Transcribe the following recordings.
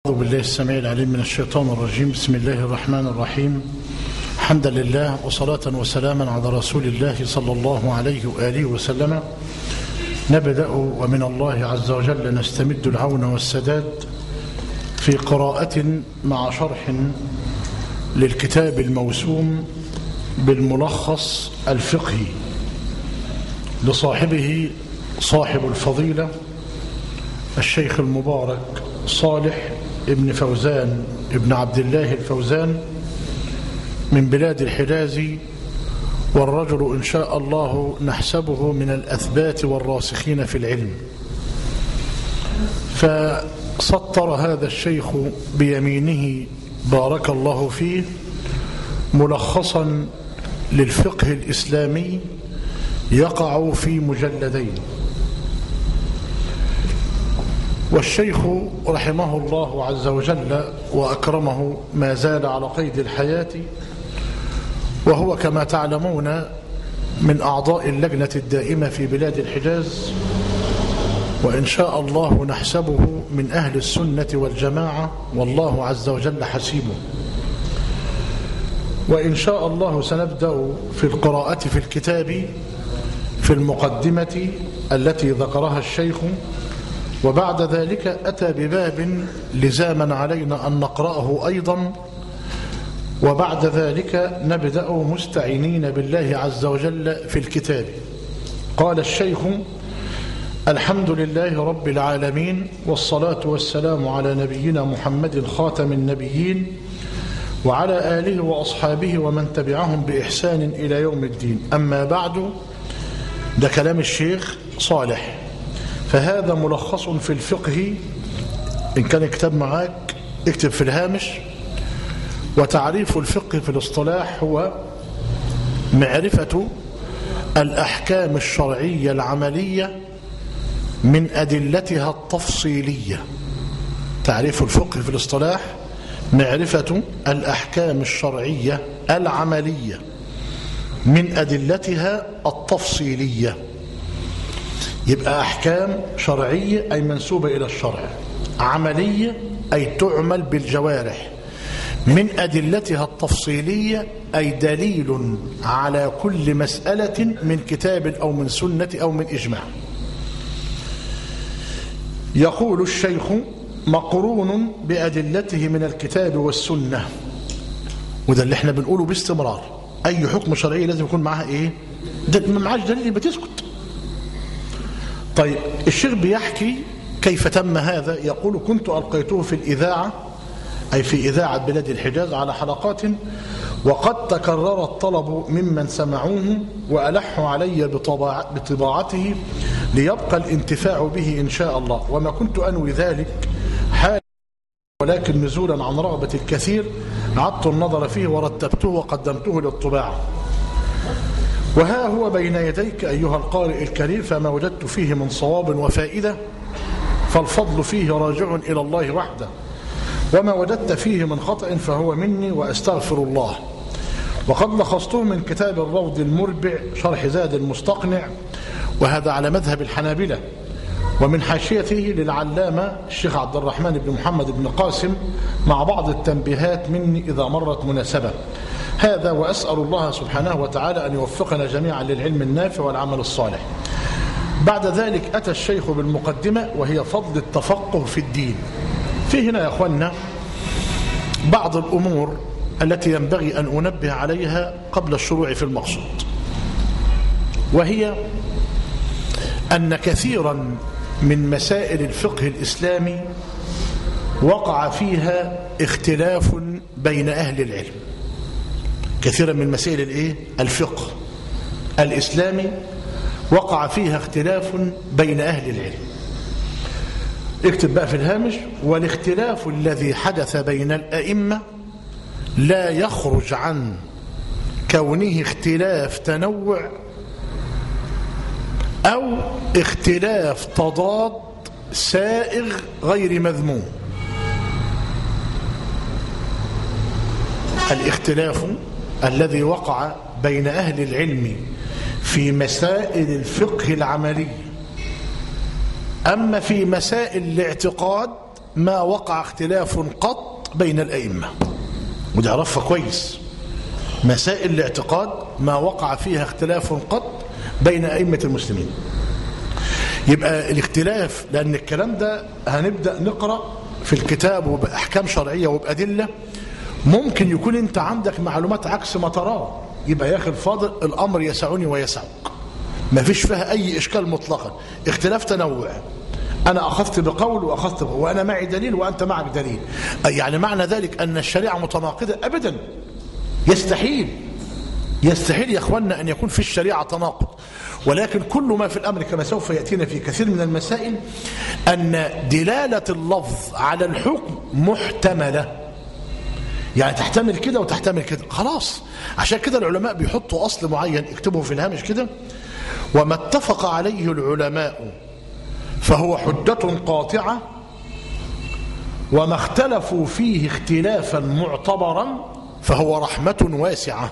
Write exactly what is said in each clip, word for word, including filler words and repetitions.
أعوذ بالله السميع العليم من الشيطان الرجيم. بسم الله الرحمن الرحيم. حمدا لله وصلاة وسلاما على رسول الله صلى الله عليه وآله وسلم. نبدأ ومن الله عز وجل نستمد العون والسداد في قراءة مع شرح للكتاب الموسوم بالملخص الفقهي لصاحبه صاحب الفضيلة الشيخ المبارك صالح ابن فوزان ابن عبد الله الفوزان من بلاد الحجاز، والرجل إن شاء الله نحسبه من الأثبات والراسخين في العلم. فسطر هذا الشيخ بيمينه بارك الله فيه ملخصا للفقه الإسلامي يقع في مجلدين. والشيخ رحمه الله عز وجل وأكرمه ما زال على قيد الحياة، وهو كما تعلمون من أعضاء اللجنة الدائمة في بلاد الحجاز، وإن شاء الله نحسبه من أهل السنة والجماعة، والله عز وجل حسيبه. وإن شاء الله سنبدأ في القراءة في الكتاب في المقدمة التي ذكرها الشيخ، وبعد ذلك أتى بباب لزاما علينا أن نقرأه أيضا، وبعد ذلك نبدأ مستعينين بالله عز وجل في الكتاب. قال الشيخ: الحمد لله رب العالمين، والصلاة والسلام على نبينا محمد خاتم النبيين وعلى آله وأصحابه ومن تبعهم بإحسان إلى يوم الدين. أما بعد، ده كلام الشيخ صالح. فهذا ملخص في الفقه، إن كان كتاب معاك اكتب في الهامش. وتعريف الفقه في الاصطلاح هو معرفة الأحكام الشرعية العملية من أدلتها التفصيلية. تعريف الفقه في الاصطلاح معرفة الأحكام الشرعية العملية من أدلتها التفصيلية. يبقى أحكام شرعية أي منسوبة إلى الشرع، عملية أي تعمل بالجوارح، من أدلتها التفصيلية أي دليل على كل مسألة من كتاب أو من سنة أو من إجماع. يقول الشيخ: مقرون بأدلته من الكتاب والسنة. وده اللي احنا بنقوله باستمرار، أي حكم شرعي لازم يكون معها إيه؟ ده ما معاش دليل بتسكت. طيب، الشيخ بيحكي كيف تم هذا. يقول: كنت ألقيته في الإذاعة، أي في إذاعة بلاد الحجاز، على حلقات، وقد تكرر الطلب ممن سمعوه وألحوا علي بطباعته ليبقى الانتفاع به إن شاء الله، وما كنت أنوي ذلك حال، ولكن نزولا عن رغبة الكثير عدت النظر فيه ورتبته وقدمته للطباعة. وها هو بين يديك أيها القارئ الكريم، فما وجدت فيه من صواب وفائدة فالفضل فيه راجع إلى الله وحده، وما وجدت فيه من خطأ فهو مني وأستغفر الله. وقد لخصته من كتاب الروض المربع شرح زاد المستقنع، وهذا على مذهب الحنابلة، ومن حاشيته للعلامة الشيخ عبد الرحمن بن محمد بن قاسم، مع بعض التنبيهات مني إذا مرت مناسبة. هذا، وأسأل الله سبحانه وتعالى أن يوفقنا جميعا للعلم النافع والعمل الصالح. بعد ذلك أتى الشيخ بالمقدمة، وهي فضل التفقه في الدين. في هنا يا أخوانا بعض الأمور التي ينبغي أن أنبه عليها قبل الشروع في المقصود، وهي أن كثيرا من مسائل الفقه الإسلامي وقع فيها اختلاف بين أهل العلم. كثيرا من مسائل الايه الفقه الإسلامي وقع فيها اختلاف بين أهل العلم. اكتب بقى في الهامش: والاختلاف الذي حدث بين الأئمة لا يخرج عن كونه اختلاف تنوع أو اختلاف تضاد سائغ غير مذموم. الاختلاف الذي وقع بين أهل العلم في مسائل الفقه العملي، أما في مسائل الاعتقاد ما وقع اختلاف قط بين الأئمة، ودي عرفها كويس. مسائل الاعتقاد ما وقع فيها اختلاف قط بين أئمة المسلمين. يبقى الاختلاف، لأن الكلام ده هنبدأ نقرأ في الكتاب وبأحكام شرعية وبأدلة، ممكن يكون انت عندك معلومات عكس ما تراه، يبقى يا أخي الفاضل الأمر يسعني ويسعك، ما فيش فيها أي إشكال مطلقا. اختلاف تنوع، أنا أخذت بقول وأخذت بقول، وأنا معي دليل وأنت معك دليل، يعني معنى ذلك أن الشريعة متناقضة؟ أبدا، يستحيل يستحيل يا أخوانا أن يكون في الشريعة تناقض. ولكن كل ما في الأمر كما سوف يأتينا في كثير من المسائل أن دلالة اللفظ على الحكم محتملة، يعني تحتمل كده وتحتمل كده، خلاص. عشان كده العلماء بيحطوا أصل معين، اكتبه في الهامش كده: وما اتفق عليه العلماء فهو حجة قاطعة، وما اختلفوا فيه اختلافا معتبرا فهو رحمة واسعة.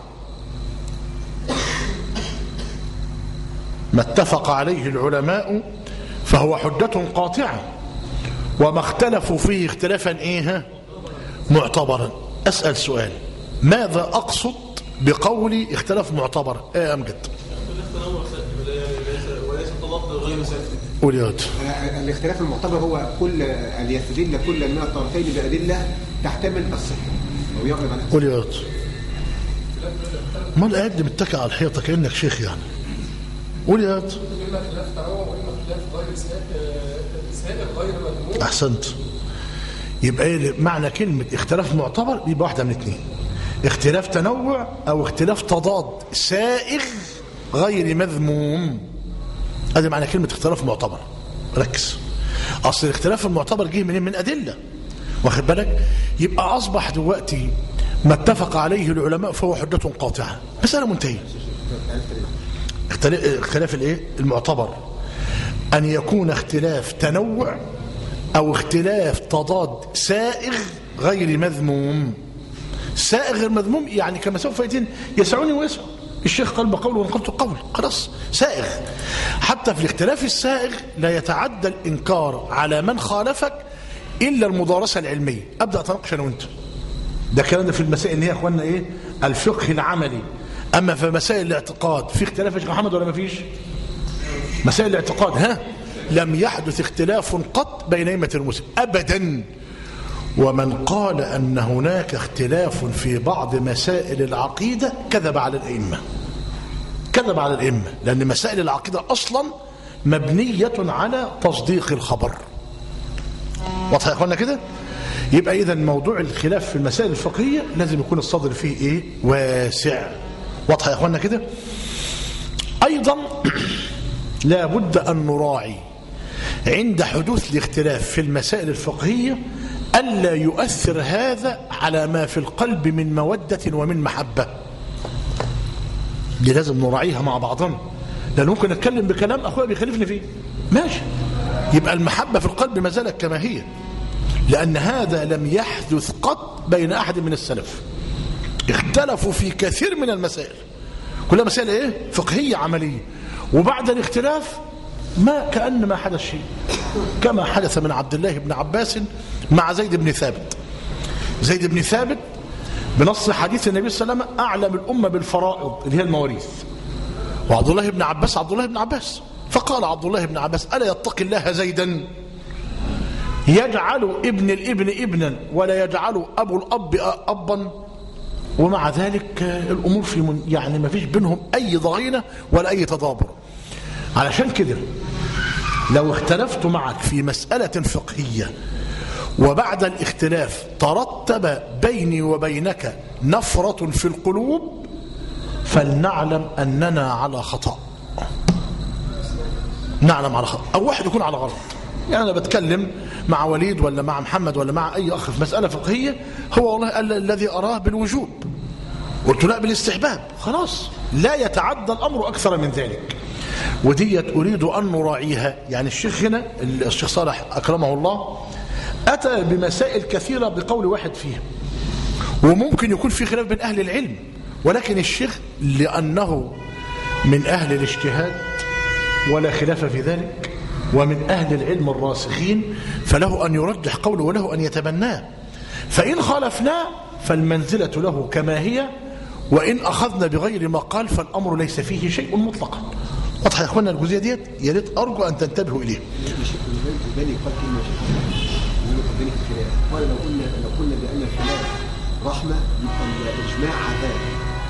ما اتفق عليه العلماء فهو حجة قاطعة، وما اختلفوا فيه اختلافا ايه معتبرا. أسأل سؤال: ماذا أقصد بقولي اختلاف معتبر؟ ايه يا أمجد؟ قول يا واد. الاختلاف المعتبر هو كل أن يستدل كل من الطرفين بأدلة تحتمل الصحة أو يغلب على. قول يا واد. ما الآيات دي متكئة على الحيطة كأنك شيخ يعني. قول يا واد. أحسنت. يبقى ايه معنى كلمة اختلاف معتبر؟ يبقى واحدة من اثنين: اختلاف تنوع أو اختلاف تضاد سائغ غير مذموم. هذا معنى كلمة اختلاف معتبر. ركز، أصل الاختلاف المعتبر جه منين؟ من أدلة، واخد بالك؟ يبقى أصبح دلوقتي ما اتفق عليه العلماء فهو حجة قاطعة، مسألة منتهية. اختلاف الايه المعتبر أن يكون اختلاف تنوع أو اختلاف تضاد سائغ غير مذموم. سائغ غير مذموم يعني كما سوف يأتي يسعني ويسع. الشيخ قال بقول ونقلت قول، خلاص سائغ. حتى في الاختلاف السائغ لا يتعدى الإنكار على من خالفك إلا المدارسة العلمية. أبدأ أتناقش أنا وأنت، ده الكلام ده في المسائل اللي هي يا أخوانا إيه الفقه العملي. أما في مسائل الاعتقاد في اختلاف يا شيخ محمد ولا ما فيش؟ مسائل الاعتقاد ها لم يحدث اختلاف قط بين أئمة المسلمين أبدا. ومن قال أن هناك اختلاف في بعض مسائل العقيدة كذب على الأئمة، كذب على الأئمة، لأن مسائل العقيدة أصلا مبنية على تصديق الخبر. واضح يا أخوانا كده؟ يبقى إذن موضوع الخلاف في المسائل الفقهية لازم يكون الصدر فيه إيه؟ واسع. واضح يا أخوانا كده؟ أيضا لا بد أن نراعي عند حدوث الاختلاف في المسائل الفقهية ألا يؤثر هذا على ما في القلب من مودة ومن محبة. دي لازم نراعيها مع بعضنا، لأن ممكن أتكلم بكلام أخويا بيخالفني فيه، ماشي، يبقى المحبة في القلب ما زالت كما هي، لأن هذا لم يحدث قط بين أحد من السلف. اختلفوا في كثير من المسائل، كلها مسائل إيه؟ فقهية عملية، وبعد الاختلاف ما كأن ما حدث شيء، كما حدث من عبد الله بن عباس مع زيد بن ثابت. زيد بن ثابت بنص حديث النبي صلى الله عليه وسلم أعلم الأمة بالفرائض اللي هي المواريث، وعبد الله بن عباس عبد الله بن عباس، فقال عبد الله بن عباس: ألا يتقي الله زيدا يجعل ابن الابن ابنا ولا يجعل أبو الأب أبا؟ ومع ذلك الأمور في من يعني ما فيش بينهم أي ضغينة ولا أي تضابر. علشان كده لو اختلفت معك في مسألة فقهية وبعد الاختلاف ترتب بيني وبينك نفرة في القلوب، فلنعلم أننا على خطأ، نعلم على خطأ، أو واحد يكون على غلط. يعني أنا بتكلم مع وليد ولا مع محمد ولا مع أي أخ في مسألة فقهية، هو والله قال الذي أراه بالوجوب، قلت لا بالاستحباب، خلاص لا يتعدى الأمر أكثر من ذلك. وديت أريد أن نراعيها. يعني الشيخ هنا الشيخ صالح أكرمه الله أتى بمسائل كثيرة بقول واحد فيها، وممكن يكون في خلاف بين أهل العلم، ولكن الشيخ لأنه من أهل الاجتهاد ولا خلاف في ذلك ومن أهل العلم الراسخين، فله أن يرجح قوله وله أن يتبناه. فإن خالفناه فالمنزلة له كما هي، وإن أخذنا بغير ما قال فالأمر ليس فيه شيء مطلقا. واضح يا أخوانا الجزئية ديت؟ يا ريت أرجو أن تنتبهوا إليه. قال لو قلنا لو قلنا بأن الخلاف رحمة يبقى الإجماع عذاب.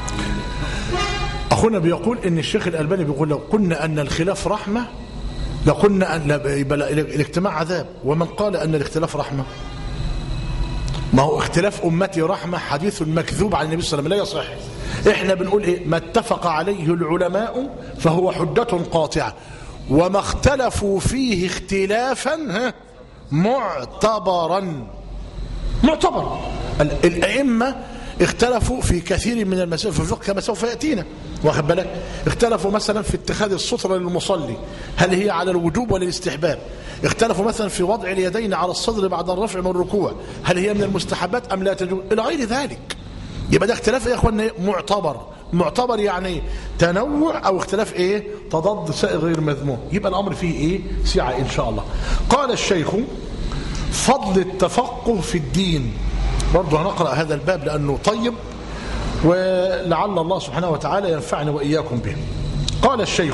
أخونا بيقول إن الشيخ الألباني بيقول لو قلنا أن الخلاف رحمة لقلنا أن الاجتماع عذاب. ومن قال أن الاختلاف رحمة؟ ما هو اختلاف أمتي رحمة حديث مكذوب عن النبي صلى الله عليه وسلم لا يصح. إحنا بنقول إيه؟ ما اتفق عليه العلماء فهو حجة قاطعة، وما اختلفوا فيه اختلافا معتبرا. معتبر. الأئمة اختلفوا في كثير من المسائل في الفقه كما سوف يأتينا، واخد بالك؟ اختلفوا مثلا في اتخاذ السترة للمصلي، هل هي على الوجوب ولا الاستحباب؟ اختلفوا مثلا في وضع اليدين على الصدر بعد الرفع من الركوع، هل هي من المستحبات أم لا تجوز؟ إلى غير ذلك. يبقى ده اختلاف يا اخوانا معتبر. معتبر يعني تنوع أو اختلاف ايه؟ تضاد سائغ غير مذموم. يبقى الأمر فيه ايه؟ سعة إن شاء الله. قال الشيخ فضل التفقه في الدين. برضو هنقرأ هذا الباب لأنه طيب ولعل الله سبحانه وتعالى ينفعني وإياكم به. قال الشيخ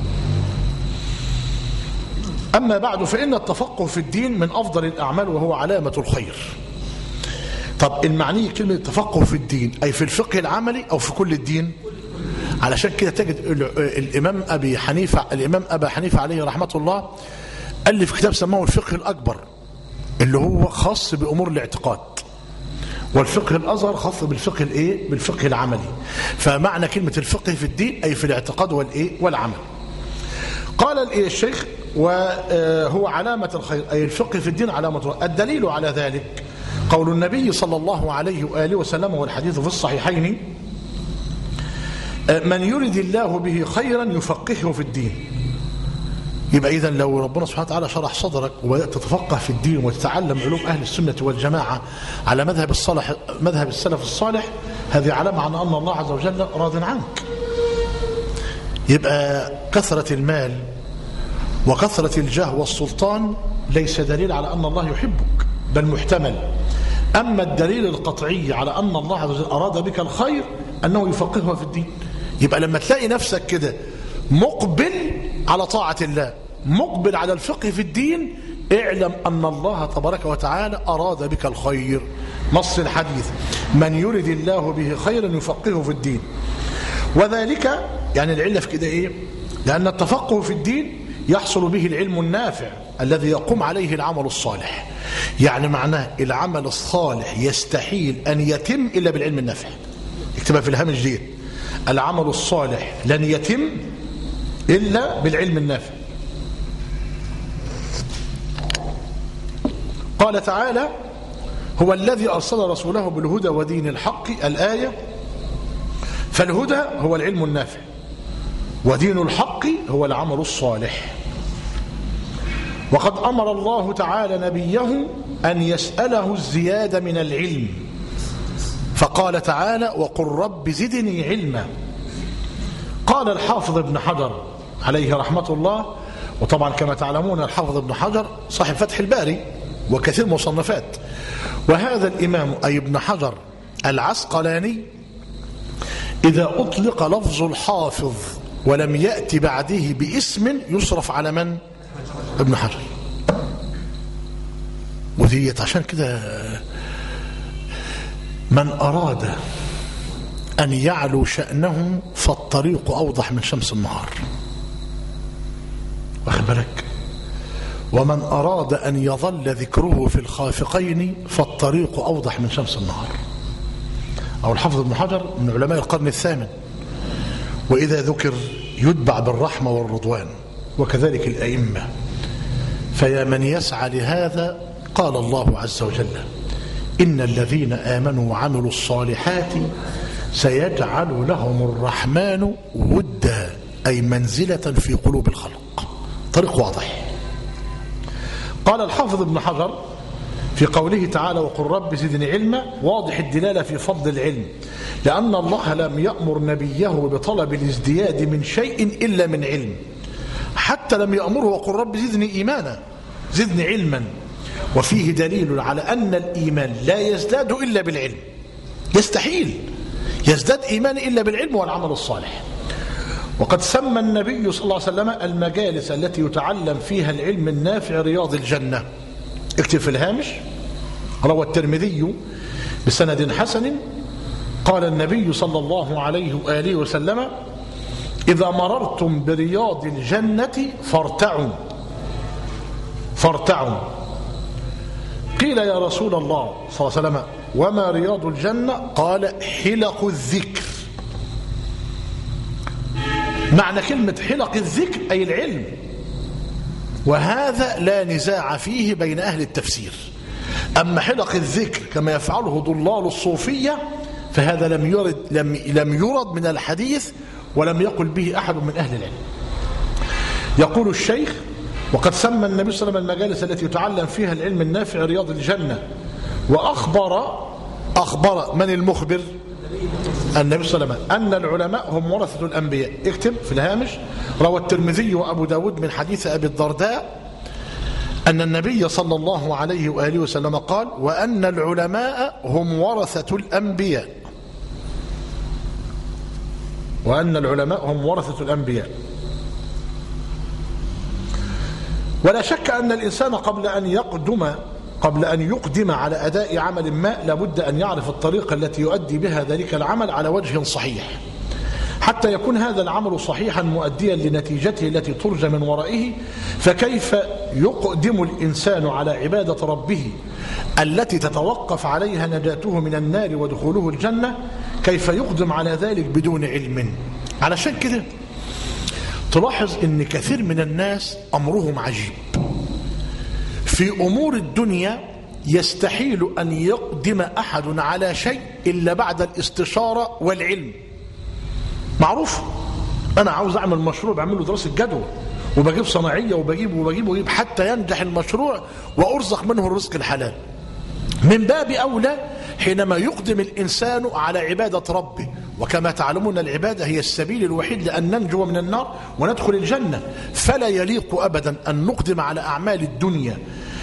أما بعد فإن التفقه في الدين من أفضل الأعمال وهو علامة الخير. طب المعنى كلمة التفقه في الدين أي في الفقه العملي أو في كل الدين؟ علشان كده تجد الإمام أبي حنيفة الإمام أبا حنيفة عليه رحمة الله ألف كتاب سماه الفقه الأكبر اللي هو خاص بأمور الاعتقاد، والفقه الأصغر خاص بالفقه الايه؟ بالفقه العملي. فمعنى كلمة الفقه في الدين أي في الاعتقاد والايه؟ والعمل. قال الشيخ وهو علامة الخير أي الفقه في الدين علامة الخير. الدليل على ذلك قول النبي صلى الله عليه وآله وسلم والحديث في الصحيحين من يرد الله به خيرا يفقهه في الدين. يبقى إذا لو ربنا سبحانه وتعالى شرح صدرك وبدأت تتفقه في الدين وتتعلم علوم أهل السنة والجماعة على مذهب الصالح مذهب السلف الصالح، هذه علامة عن أن الله عز وجل راض عنك. يبقى كثرة المال وكثرة الجاه والسلطان ليس دليل على أن الله يحبك، بل محتمل. أما الدليل القطعي على أن الله عز وجل أراد بك الخير أنه يفقهه في الدين. يبقى لما تلاقي نفسك كده مقبل على طاعة الله، مقبل على الفقه في الدين، اعلم أن الله تبارك وتعالى أراد بك الخير. نص الحديث من يرد الله به خيرا يفقهه في الدين. وذلك يعني العلة في كده إيه؟ لأن التفقه في الدين يحصل به العلم النافع الذي يقوم عليه العمل الصالح. يعني معناه العمل الصالح يستحيل أن يتم إلا بالعلم النافع. اكتبها في الهامش دي، العمل الصالح لن يتم إلا بالعلم النافع. قال تعالى هو الذي أرسل رسوله بالهدى ودين الحق الآية. فالهدى هو العلم النافع، ودين الحق هو العمل الصالح. وقد أمر الله تعالى نبيه أن يسأله الزيادة من العلم، فقال تعالى وقل رب زدني علما. قال الحافظ ابن حجر عليه رحمة الله، وطبعا كما تعلمون الحافظ ابن حجر صاحب فتح الباري وكثير مصنفات، وهذا الإمام أي ابن حجر العسقلاني إذا أطلق لفظ الحافظ ولم يأتي بعده باسم يصرف على من؟ ابن حجر. وديت عشان كده من أراد أن يعلو شأنه فالطريق أوضح من شمس النهار، واخد بالك؟ ومن أراد أن يظل ذكره في الخافقين فالطريق أوضح من شمس النهار. أو الحافظ ابن حجر من علماء القرن الثامن، وإذا ذكر يتبع بالرحمة والرضوان، وكذلك الأئمة. فيا من يسعى لهذا قال الله عز وجل إن الذين آمنوا وعملوا الصالحات سيجعل لهم الرحمن ودا، أي منزلة في قلوب الخلق. طريق واضح. قال الحافظ ابن حجر في قوله تعالى وقل رب زدني علما، واضح الدلالة في فضل العلم، لأن الله لم يأمر نبيه بطلب الازدياد من شيء إلا من علم، حتى لم يأمره وقل رب زدني إيمانا، زدني علما. وفيه دليل على أن الإيمان لا يزداد إلا بالعلم، يستحيل يزداد إيمان إلا بالعلم والعمل الصالح. وقد سمى النبي صلى الله عليه وسلم المجالس التي يتعلم فيها العلم النافع رياض الجنة. اكتب في الهامش: روى الترمذي بسند حسن قال النبي صلى الله عليه وآله وسلم: إذا مررتم برياض الجنة فارتعوا فارتعوا. قيل يا رسول الله صلى الله عليه وسلم: وما رياض الجنة؟ قال: حلق الذكر. معنى كلمة حلق الذكر أي العلم، وهذا لا نزاع فيه بين أهل التفسير. أما حلق الذكر كما يفعله ضلال الصوفية فهذا لم يرد, لم, لم يرد من الحديث ولم يقل به أحد من أهل العلم. يقول الشيخ: وقد سمى النبي صلى الله عليه وسلم المجالس التي يتعلم فيها العلم النافع رياض الجنة. وأخبر أخبر من المخبر؟ النبي صلى الله عليه وسلم أن العلماء هم ورثة الأنبياء. اكتب في الهامش: روى الترمذي وأبو داود من حديث أبي الدرداء أن النبي صلى الله عليه وآله وسلم قال: وأن العلماء هم ورثة الأنبياء. وأن العلماء هم ورثة الأنبياء. ولا شك أن الإنسان قبل أن يقدم قبل أن يقدم على أداء عمل ما لابد أن يعرف الطريقة التي يؤدي بها ذلك العمل على وجه صحيح، حتى يكون هذا العمل صحيحا مؤديا لنتيجته التي ترجى من ورائه. فكيف يقدم الإنسان على عبادة ربه التي تتوقف عليها نجاته من النار ودخوله الجنة؟ كيف يقدم على ذلك بدون علم؟ علشان كده تلاحظ ان كثير من الناس أمرهم عجيب. في أمور الدنيا يستحيل أن يقدم أحد على شيء إلا بعد الاستشارة والعلم. معروف، أنا عاوز أعمل مشروع بعمل له دراسة جدوى وبجيب صناعية وبجيب وبجيب وبجيب حتى ينجح المشروع وأرزق منه الرزق الحلال. من باب أولى حينما يقدم الإنسان على عبادة ربه، وكما تعلمون العبادة هي السبيل الوحيد لأن ننجو من النار وندخل الجنة. فلا يليق أبدا أن نقدم على أعمال الدنيا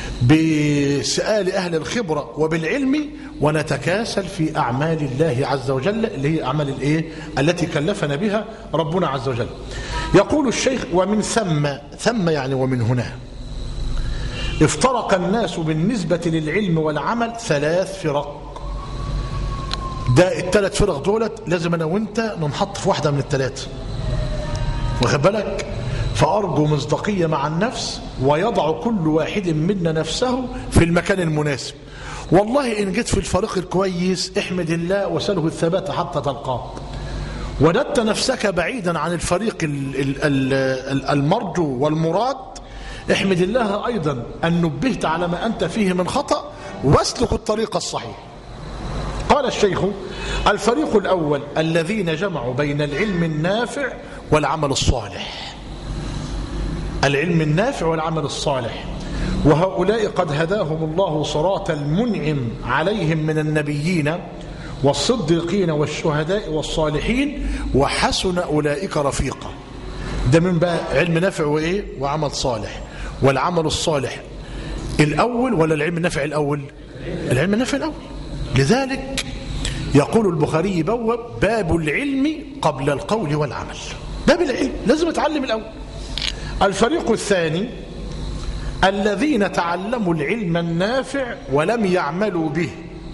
بسؤال أهل الخبرة وبالعلم ونتكاسل في أعمال الله عز وجل اللي هي أعمال الإيه؟ التي كلفنا بها ربنا عز وجل. يقول الشيخ: ومن ثم، ثم يعني ومن هنا، افترق الناس بالنسبة للعلم والعمل ثلاث فرق. ده الثلاث فرق دولت لازم أنا وانت ننحط في واحدة من الثلاث، واخد بالك؟ فأرجو مصداقية مع النفس ويضع كل واحد منا نفسه في المكان المناسب. والله إن جيت في الفريق الكويس احمد الله وسله الثبات حتى تلقاه. وددت نفسك بعيدا عن الفريق المرجو والمراد احمد الله أيضا أن نبهت على ما أنت فيه من خطأ واسلك الطريق الصحيح. قال الشيخ: الفريق الأول الذين جمعوا بين العلم النافع والعمل الصالح. العلم النافع والعمل الصالح، وهؤلاء قد هداهم الله صراط المنعم عليهم من النبيين والصديقين والشهداء والصالحين وحسن أولئك رفيقا. ده من بقى علم نافع وإيه؟ وعمل صالح. والعمل الصالح الأول ولا العلم النافع الأول؟ العلم النافع الأول. لذلك يقول البخاري بواب: باب العلم قبل القول والعمل. باب العلم لازم اتعلم الأول. الفريق الثاني الذين تعلموا العلم النافع ولم يعملوا به.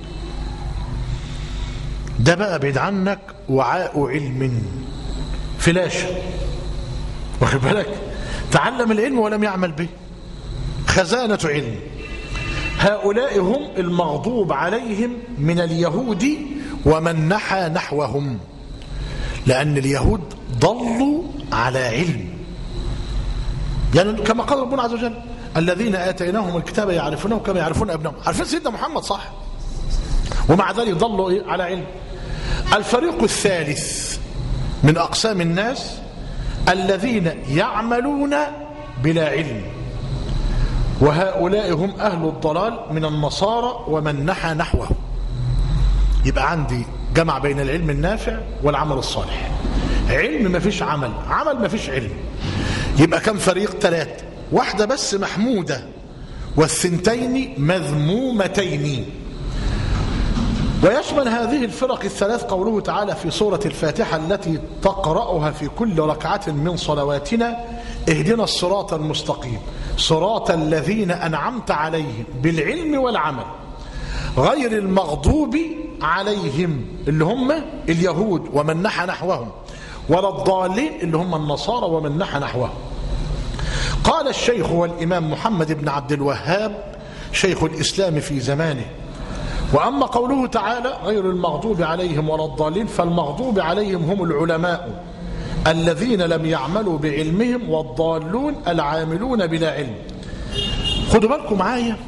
ده بقى بعيد عنك وعاء علم فلاشة، واخد بالك؟ تعلم العلم ولم يعمل به، خزانة علم. هؤلاء هم المغضوب عليهم من اليهود ومن نحى نحوهم، لأن اليهود ضلوا على علم، يعني كما قال ربنا عز وجل: الذين آتيناهم الكتاب يعرفونه كما يعرفون أبنائهم. عارفين سيدنا محمد صح، ومع ذلك ضلوا إيه؟ على علم. الفريق الثالث من أقسام الناس الذين يعملون بلا علم، وهؤلاء هم أهل الضلال من النصارى ومن نحى نحوه. يبقى عندي جمع بين العلم النافع والعمل الصالح. علم ما فيش عمل، عمل ما فيش علم. يبقى كم فريق؟ ثلاثة. واحدة بس محمودة والثنتين مذمومتين. ويشمل هذه الفرق الثلاث قوله تعالى في سورة الفاتحة التي تقرأها في كل ركعة من صلواتنا: اهدنا الصراط المستقيم صراط الذين أنعمت عليهم بالعلم والعمل غير المغضوب عليهم اللي هم اليهود ومن نحى نحوهم ولا الضالين اللي هم النصارى ومن نحى نحوهم. قال الشيخ والإمام محمد بن عبد الوهاب شيخ الإسلام في زمانه: وأما قوله تعالى غير المغضوب عليهم ولا الضالين فالمغضوب عليهم هم العلماء الذين لم يعملوا بعلمهم والضالون العاملون بلا علم. خدوا بالكم معايا،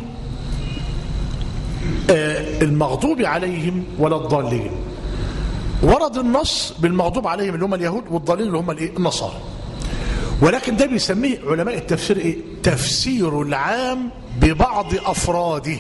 آه المغضوب عليهم ولا الضالين ورد النص بالمغضوب عليهم اللي هم اليهود والضالين اللي هم الايه؟ النصارى. ولكن ده بيسميه علماء التفسير ايه؟ تفسير العام ببعض افراده.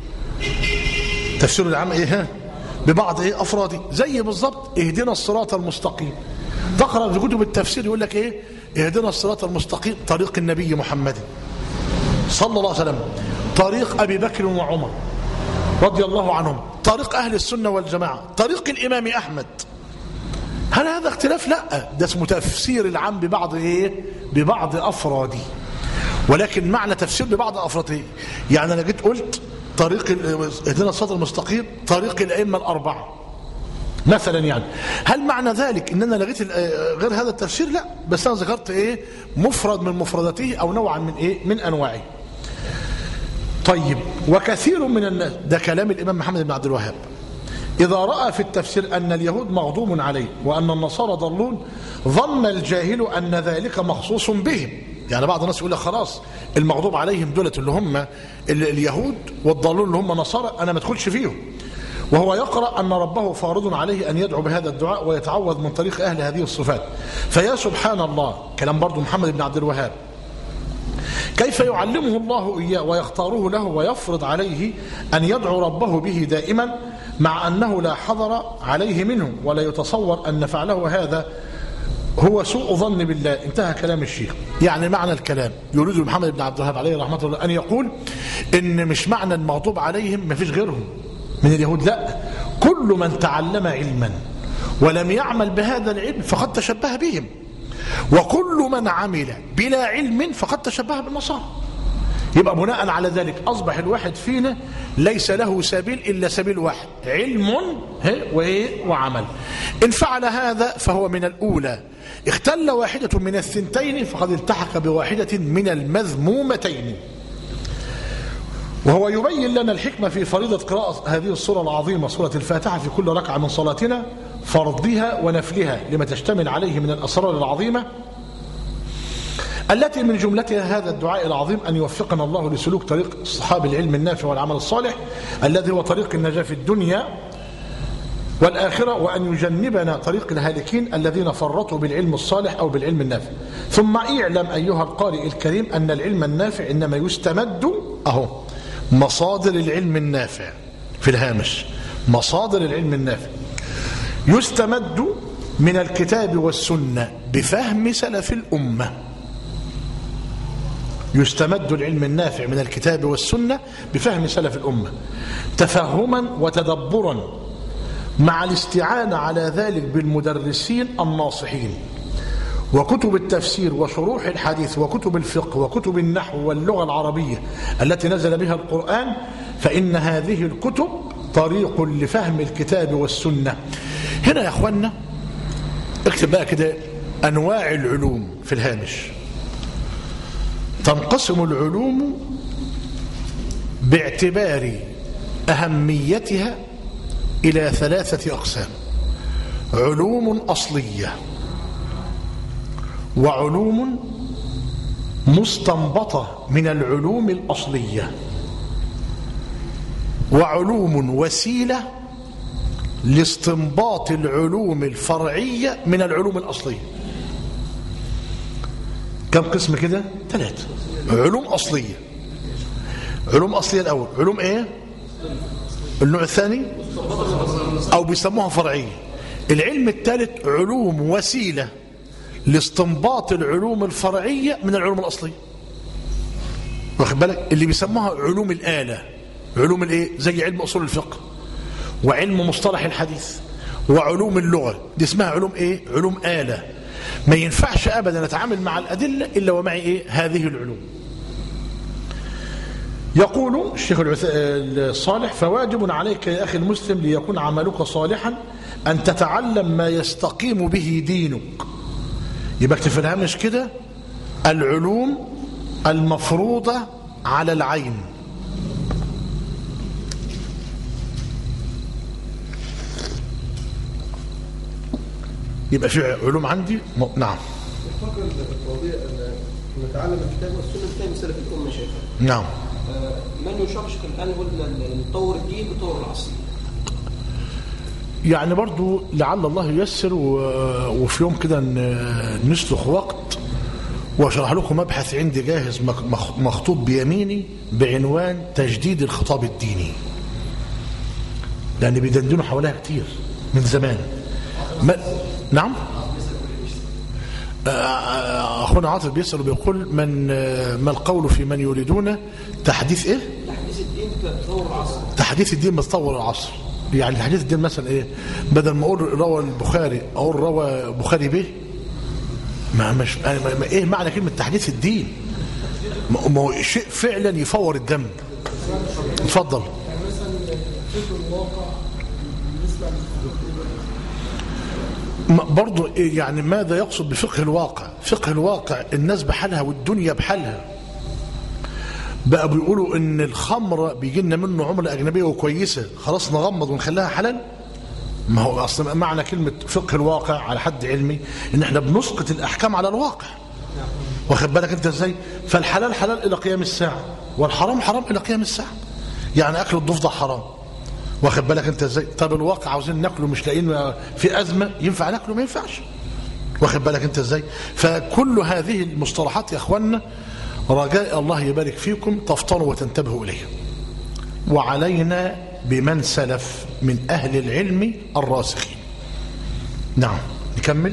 تفسير العام ايه؟ ببعض ايه؟ افراده. زي بالظبط اهدنا الصراط المستقيم. تقرا في كتب التفسير يقول لك ايه؟ اهدنا الصراط المستقيم طريق النبي محمد صلى الله عليه وسلم، طريق ابي بكر وعمر رضي الله عنهم، طريق اهل السنه والجماعه، طريق الامام احمد. هل هذا اختلاف؟ لا، ده اسمه تفسير العام ببعض ايه؟ ببعض افراده. ولكن معنى تفسير ببعض افراده يعني انا جيت قلت طريق اهدنا الصراط المستقيم طريق الائمه الاربعه مثلا، يعني هل معنى ذلك ان انا لغيت غير هذا التفسير؟ لا، بس انا ذكرت ايه؟ مفرد من مفرداته او نوعا من ايه؟ من انواعه. طيب، وكثير من الناس، ده كلام الامام محمد بن عبد الوهاب، إذا رأى في التفسير أن اليهود مغضوب عليه وأن النصارى ضلون ظن الجاهل أن ذلك مخصوص بهم. يعني بعض الناس يقول لك خلاص المغضوب عليهم دولة اللي هم اليهود والضالون اللي هم نصارى أنا ما ادخلش فيهم، وهو يقرأ أن ربه فارض عليه أن يدعو بهذا الدعاء ويتعوذ من طريق أهل هذه الصفات. فيا سبحان الله، كلام برضو محمد بن عبد الوهاب، كيف يعلمه الله إياه ويختاره له ويفرض عليه أن يدعو ربه به دائما مع أنه لا حضر عليه منه ولا يتصور أن فعله هذا هو سوء ظن بالله. انتهى كلام الشيخ. يعني معنى الكلام يريد محمد بن عبد الوهاب عليه رحمة الله أن يقول إن مش معنى المغضوب عليهم ما فيش غيرهم من اليهود، لا، كل من تعلم علما ولم يعمل بهذا العلم فقد تشبه بهم، وكل من عمل بلا علم فقد تشبه بالنصارى. يبقى بناء على ذلك أصبح الواحد فينا ليس له سبيل إلا سبيل واحد، علم وعمل. إن فعل هذا فهو من الأولى، اختل واحدة من الثنتين فقد التحق بواحدة من المذمومتين. وهو يبين لنا الحكمة في فريضة قراءة هذه السورة العظيمة سورة الفاتحة في كل ركعة من صلاتنا، فرضها ونفلها، لما تشتمل عليه من الأسرار العظيمة التي من جملتها هذا الدعاء العظيم أن يوفقنا الله لسلوك طريق أصحاب العلم النافع والعمل الصالح الذي هو طريق النجاة في الدنيا والآخرة، وأن يجنبنا طريق الهالكين الذين فرطوا بالعلم الصالح أو بالعلم النافع. ثم اعلم أيها القارئ الكريم أن العلم النافع إنما يستمد أهو مصادر العلم النافع في الهامش، مصادر العلم النافع يستمد من الكتاب والسنة بفهم سلف الأمة. يستمد العلم النافع من الكتاب والسنة بفهم سلف الأمة تفهما وتدبرا، مع الاستعانة على ذلك بالمدرسين الناصحين، وكتب التفسير وشروح الحديث وكتب الفقه وكتب النحو واللغة العربية التي نزل بها القرآن، فإن هذه الكتب طريق لفهم الكتاب والسنة. هنا يا أخوانا اكتب بقى كده أنواع العلوم في الهامش. تنقسم العلوم باعتبار أهميتها إلى ثلاثة أقسام: علوم أصلية، وعلوم مستنبطة من العلوم الأصلية، وعلوم وسيلة لاستنباط العلوم الفرعية من العلوم الأصلية. كم قسم كده؟ ثلاثة. علوم أصلية. علوم أصلية الأول. علوم إيه؟ النوع الثاني أو بيسموها فرعية. العلم الثالث علوم وسيلة لاستنباط العلوم الفرعية من العلوم الأصلية. واخد بالك؟ اللي بيسموها علوم الآلة، علوم الايه؟ زي علم أصول الفقه وعلم مصطلح الحديث وعلوم اللغة، دي اسمها علوم ايه؟ علوم آلة. ما ينفعش أبدا نتعامل مع الأدلة إلا ومع ايه؟ هذه العلوم. يقول الشيخ الصالح: فواجب عليك يا أخي المسلم ليكون عملك صالحا أن تتعلم ما يستقيم به دينك. يبقى تفهمش كده العلوم المفروضة على العين. يبقى في علوم عندي م... نعم. الفقر التوضيح ان نتعلم الكتاب والسنه بتاعي سلف الامه شايفها. نعم. آه من يشرشك الان قلنا نطور الدين بطور العصر. يعني برضو لعل الله ييسر و... وفي يوم كده نسلخ وقت واشرح لكم مبحث عندي جاهز مخطوط بيميني بعنوان تجديد الخطاب الديني، لان بيدندنوا حواليها كتير من زمان. ما... نعم. اخونا عاطف بيسأل وبيقول من ما القول في من يريدون تحديث ايه؟ تحديث الدين بتطور العصر. تحديث الدين بتطور العصر. يعني تحديث الدين مثلا ايه؟ بدل ما اقول روى البخاري اقول روى بخاري به. ما مش ما ما ايه معنى كلمه تحديث الدين؟ ما هو شيء فعلا يفور الدم. اتفضل. يعني مثلا فكر الواقع بالنسبه برضو يعني ماذا يقصد بفقه الواقع؟ فقه الواقع الناس بحالها والدنيا بحالها. بقى بيقولوا ان الخمر بيجي لنا منه عمله اجنبيه وكويسه، خلاص نغمض ونخليها حلال. ما هو اصلا معنى كلمه فقه الواقع على حد علمي ان احنا بنسقط الاحكام على الواقع. واخد بالك انت ازاي؟ فالحلال حلال الى قيام الساعه والحرام حرام الى قيام الساعه. يعني اكل الضفدع حرام. واخد بالك انت ازاي؟ طب الواقع عاوزين ناكله مش لاقيين في ازمه، ينفع ناكله؟ ما ينفعش. واخد بالك انت ازاي؟ فكل هذه المصطلحات يا اخواننا رجاء الله يبارك فيكم تفطنوا وتنتبهوا اليها. وعلينا بمن سلف من اهل العلم الراسخين. نعم نكمل.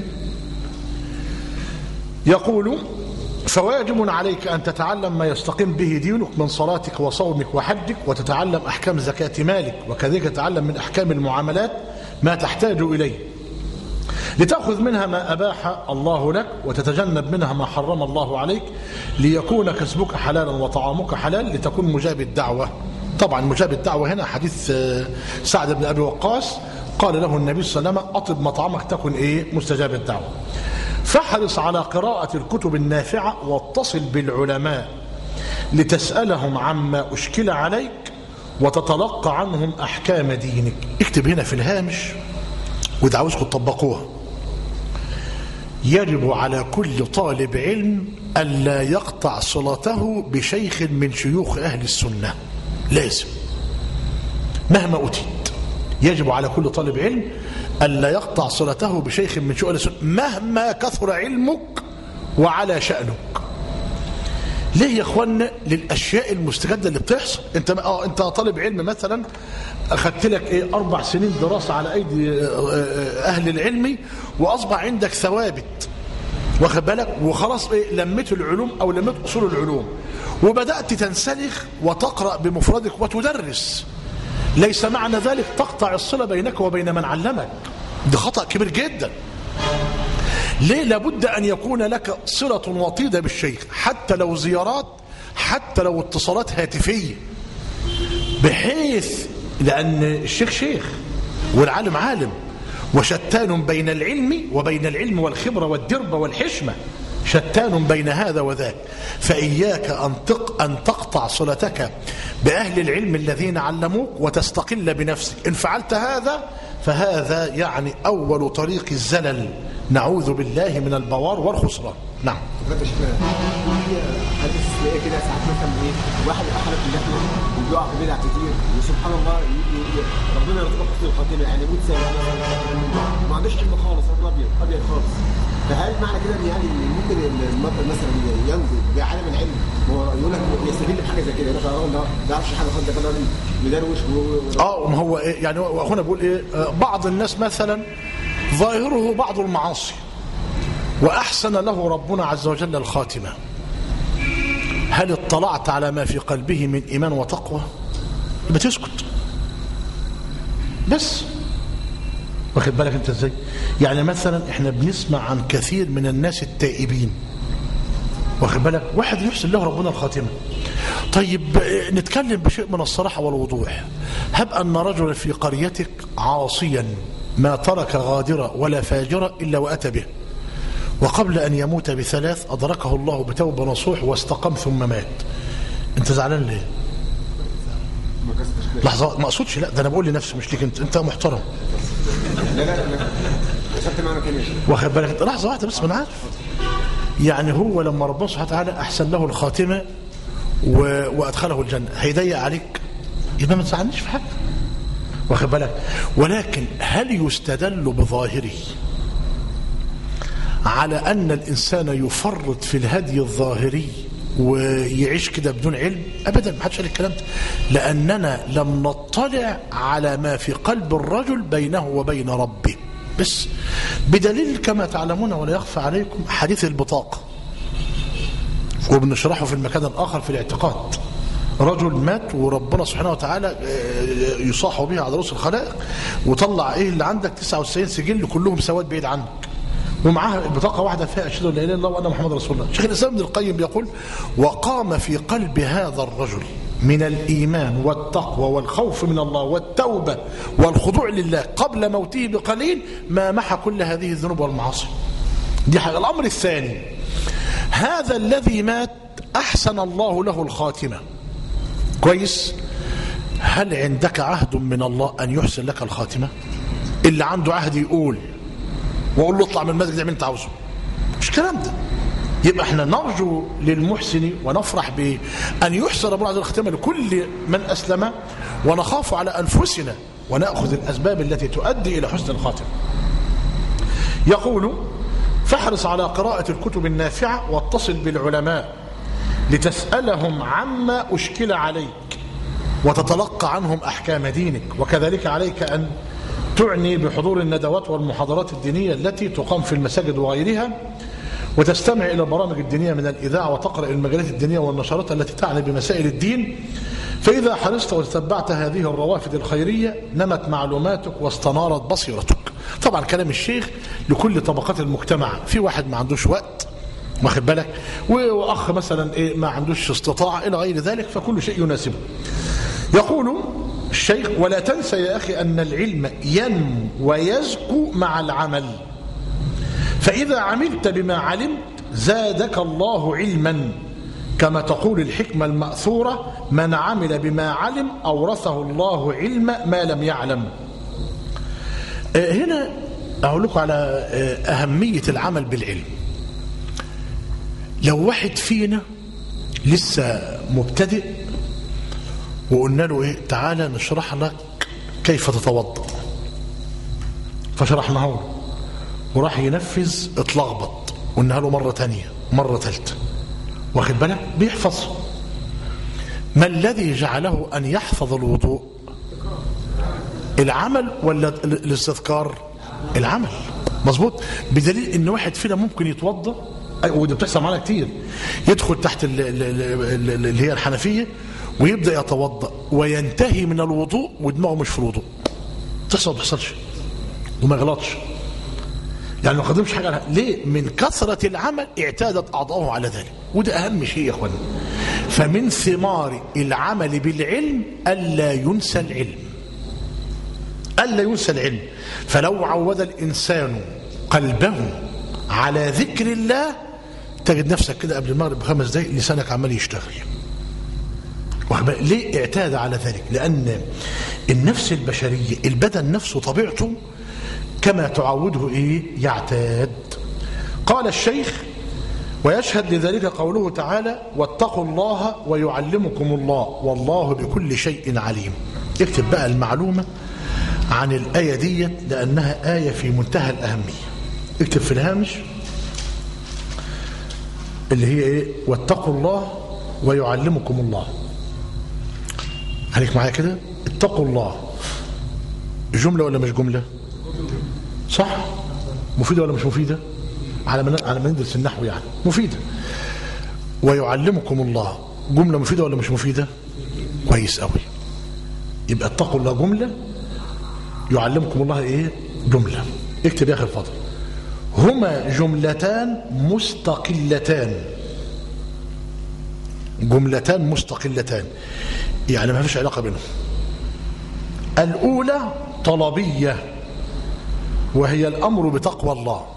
يقول: فواجب عليك أن تتعلم ما يستقيم به دينك من صلاتك وصومك وحجك، وتتعلم أحكام زكاة مالك، وكذلك تتعلم من أحكام المعاملات ما تحتاج إليه، لتأخذ منها ما أباح الله لك وتتجنب منها ما حرم الله عليك، ليكون كسبك حلالا وطعامك حلال، لتكون مجاب الدعوة. طبعا مجاب الدعوة هنا حديث سعد بن أبي وقاص قال له النبي صلى الله عليه وسلم: أطب مطعمك تكن إيه؟ مستجاب الدعوة. فاحرص على قراءة الكتب النافعة واتصل بالعلماء لتسألهم عما أشكل عليك وتتلقى عنهم أحكام دينك. اكتب هنا في الهامش وده عاوزكم تطبقوها: يجب على كل طالب علم ألا يقطع صلته بشيخ من شيوخ أهل السنة. لازم مهما أتيت يجب على كل طالب علم ألا يقطع صلته بشيخ من شيوخ أهل السنة مهما كثر علمك وعلى شأنك. ليه يا اخوانا؟ للاشياء المستجده اللي بتحصل. انت اه انت طالب علم مثلا اخذت لك ايه اربع سنين دراسه على ايدي اهل العلم واصبح عندك ثوابت، واخد بالك، وخلاص ايه لميت العلوم او لميت اصول العلوم وبدات تنسلخ وتقرا بمفردك وتدرس. ليس معنى ذلك تقطع الصله بينك وبين من علمك. ده خطا كبير جدا. ليه؟ لابد أن يكون لك صلة وطيدة بالشيخ، حتى لو زيارات، حتى لو اتصالات هاتفية، بحيث لأن الشيخ شيخ والعالم عالم، وشتان بين العلم وبين العلم والخبرة والدربة والحشمة، شتان بين هذا وذاك. فإياك أن أن تقطع صلتك بأهل العلم الذين علموك وتستقل بنفسك. إن فعلت هذا فهذا يعني أول طريق الزلل، نعوذ بالله من البوار والخسران. نعم. حديث تلاقيه كده ساعات مثلا ايه واحد احرق اللحمه وبيقع في بدع كتير وسبحان الله ربنا يرزقه حسن الخاتمه، يعني يموت سنه ما عندوش علم خالص، راجل ابيض ابيض خالص. فهل معنى كده ان يعني ممكن المرء مثلا ينجو بعالم العلم يقول لك يستدل بحاجه زي كده؟ يقول لك ما يعرفش حاجه خالص، ده كده مدروش اه ما هو إيه يعني واخونا بيقول ايه؟ بعض الناس مثلا ظاهره بعض المعاصي وأحسن له ربنا عز وجل الخاتمة، هل اطلعت على ما في قلبه من إيمان وتقوى؟ يبقى تسكت بس. واخد بالك انت ازاي؟ يعني مثلا احنا بنسمع عن كثير من الناس التائبين، واخد بالك، واحد يحسن له ربنا الخاتمة. طيب نتكلم بشيء من الصراحة والوضوح. هب أن رجلا في قريتك عاصيا ما ترك غادرة ولا فاجرة إلا وأتى به، وقبل أن يموت بثلاث أدركه الله بتوبة نصوح واستقام ثم مات، انت زعلان ليه؟ لحظة، ما اقصدش، لا ده انا بقول لنفسي مش ليك انت، انت محترم. لا لا لا وصلت معنا كلمه. واخد بالك، لحظة واحدة بس، ما انا عارف. يعني هو لما ربنا سبحانه وتعالى احسن له الخاتمة و... وادخله الجنة هيضيق عليك؟ يبقى ما تزعلنيش في حاجة، واخد بالك. ولكن هل يستدل بظاهره على أن الإنسان يفرط في الهدي الظاهري ويعيش كده بدون علم؟ أبدا، ما حدش قال الكلام ده، لأننا لم نطلع على ما في قلب الرجل بينه وبين ربه بس. بدليل كما تعلمون ولا يخفى عليكم حديث البطاقة، وبنشرحه في المكان الآخر في الاعتقاد. رجل مات وربنا سبحانه وتعالى يصاح به على رؤوس الخلائق، وطلع ايه اللي عندك؟ تسعة وتسعين سجل كلهم سواد بعيد عنك، ومعها بطاقة واحدة فيها أشهد أن لا إله إلا الله وأن محمد رسول الله. شيخ الإسلام ابن القيم يقول: وقام في قلب هذا الرجل من الإيمان والتقوى والخوف من الله والتوبة والخضوع لله قبل موته بقليل ما محى كل هذه الذنوب والمعاصي. دي حاجة. الأمر الثاني، هذا الذي مات أحسن الله له الخاتمة، كويس؟ هل عندك عهد من الله أن يحسن لك الخاتمة؟ اللي عنده عهد يقول وأقول له اطلع من المسجد اعمل انت عاوزه، مش كلام ده. يبقى احنا نرجو للمحسن ونفرح بأن يحسن ربنا عز وجل الختمة لكل من أسلم، ونخاف على أنفسنا ونأخذ الأسباب التي تؤدي إلى حسن الخاتمة. يقول: فاحرص على قراءة الكتب النافعة واتصل بالعلماء لتسألهم عما أشكل عليك وتتلقى عنهم أحكام دينك، وكذلك عليك أن تعني بحضور الندوات والمحاضرات الدينية التي تقام في المساجد وغيرها، وتستمع إلى البرامج الدينية من الإذاعة، وتقرأ المجلات الدينية والنشرات التي تعني بمسائل الدين. فإذا حرصت وتتبعت هذه الروافد الخيرية نمت معلوماتك واستنارت بصيرتك. طبعا كلام الشيخ لكل طبقات المجتمع، في واحد ما عندوش وقت، واخد بالك، وأخ مثلا إيه ما عندوش استطاعة إلى غير ذلك، فكل شيء يناسبه. يقول الشيخ: ولا تنسى يا أخي أن العلم ينمو ويزكو مع العمل، فإذا عملت بما علمت زادك الله علما، كما تقول الحكمة المأثورة: من عمل بما علم أورثه الله علم ما لم يعلم. هنا أقول لكم على أهمية العمل بالعلم. لو واحد فينا لسه مبتدئ وقلنا له ايه تعالى نشرح لك كيف تتوضا، فشرحناه له وراح ينفذ اتلخبط، قلنا له مره ثانيه مره ثالثه، واخد بالك، بيحفظ. ما الذي جعله ان يحفظ الوضوء؟ العمل ولا الاستذكار؟ العمل، مظبوط. بدليل ان واحد فينا ممكن يتوضا، ودي بتحصل معانا كتير، يدخل تحت اللي هي الحنفيه ويبدأ يتوضأ وينتهي من الوضوء ودماغه مش في الوضوء. تحصل ما تحصلش وما يغلطش، يعني ما قدمش حاجة لها. ليه؟ من كثرة العمل اعتادت أعضاؤه على ذلك، وده أهم شيء يا أخواني. فمن ثمار العمل بالعلم ألا ينسى العلم، ألا ينسى العلم. فلو عود الإنسان قلبه على ذكر الله تجد نفسك كده قبل المغرب بخمس دقايق لسانك عمال يشتغل. ليه اعتاد على ذلك؟ لأن النفس البشرية، البدن نفسه طبيعته كما تعوده إيه يعتاد. قال الشيخ: ويشهد لذلك قوله تعالى: واتقوا الله ويعلمكم الله والله بكل شيء عليم. اكتب بقى المعلومة عن الآية دي لأنها آية في منتهى الأهمية. اكتب في الهامش اللي هي إيه؟ واتقوا الله ويعلمكم الله. عليك معايا كده، اتقوا الله جملة ولا مش جملة؟ صح؟ مفيدة ولا مش مفيدة؟ على ما على ما ندرس النحو يعني مفيدة. ويعلمكم الله جملة مفيدة ولا مش مفيدة؟ كويس قوي. يبقى اتقوا الله جملة، يعلمكم الله ايه؟ جملة. اكتب يا اخي الفاضل، هما جملتان مستقلتان. جملتان مستقلتان يعني ما فيش علاقة بينهم. الأولى طلبية وهي الأمر بتقوى الله،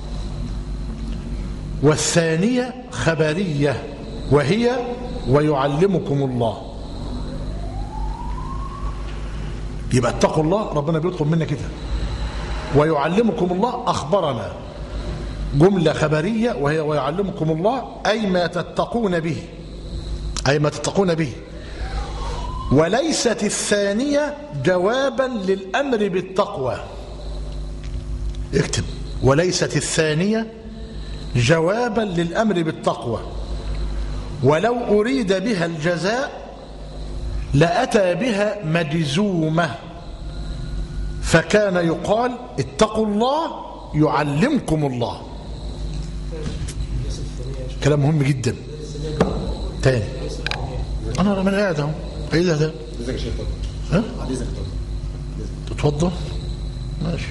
والثانية خبرية وهي ويعلمكم الله. يبقى اتقوا الله ربنا بيطلب منا كده، ويعلمكم الله أخبرنا جملة خبرية وهي ويعلمكم الله أي ما تتقون به، أي ما تتقون به. وليست الثانية جوابا للأمر بالتقوى. اكتب وليست الثانية جوابا للأمر بالتقوى، ولو أريد بها الجزاء لأتى بها مجزومة، فكان يقال اتقوا الله يعلمكم الله. كلام مهم جدا. تاني أنا من قاعد اهو ايه ده ده ها تتوضى ماشي.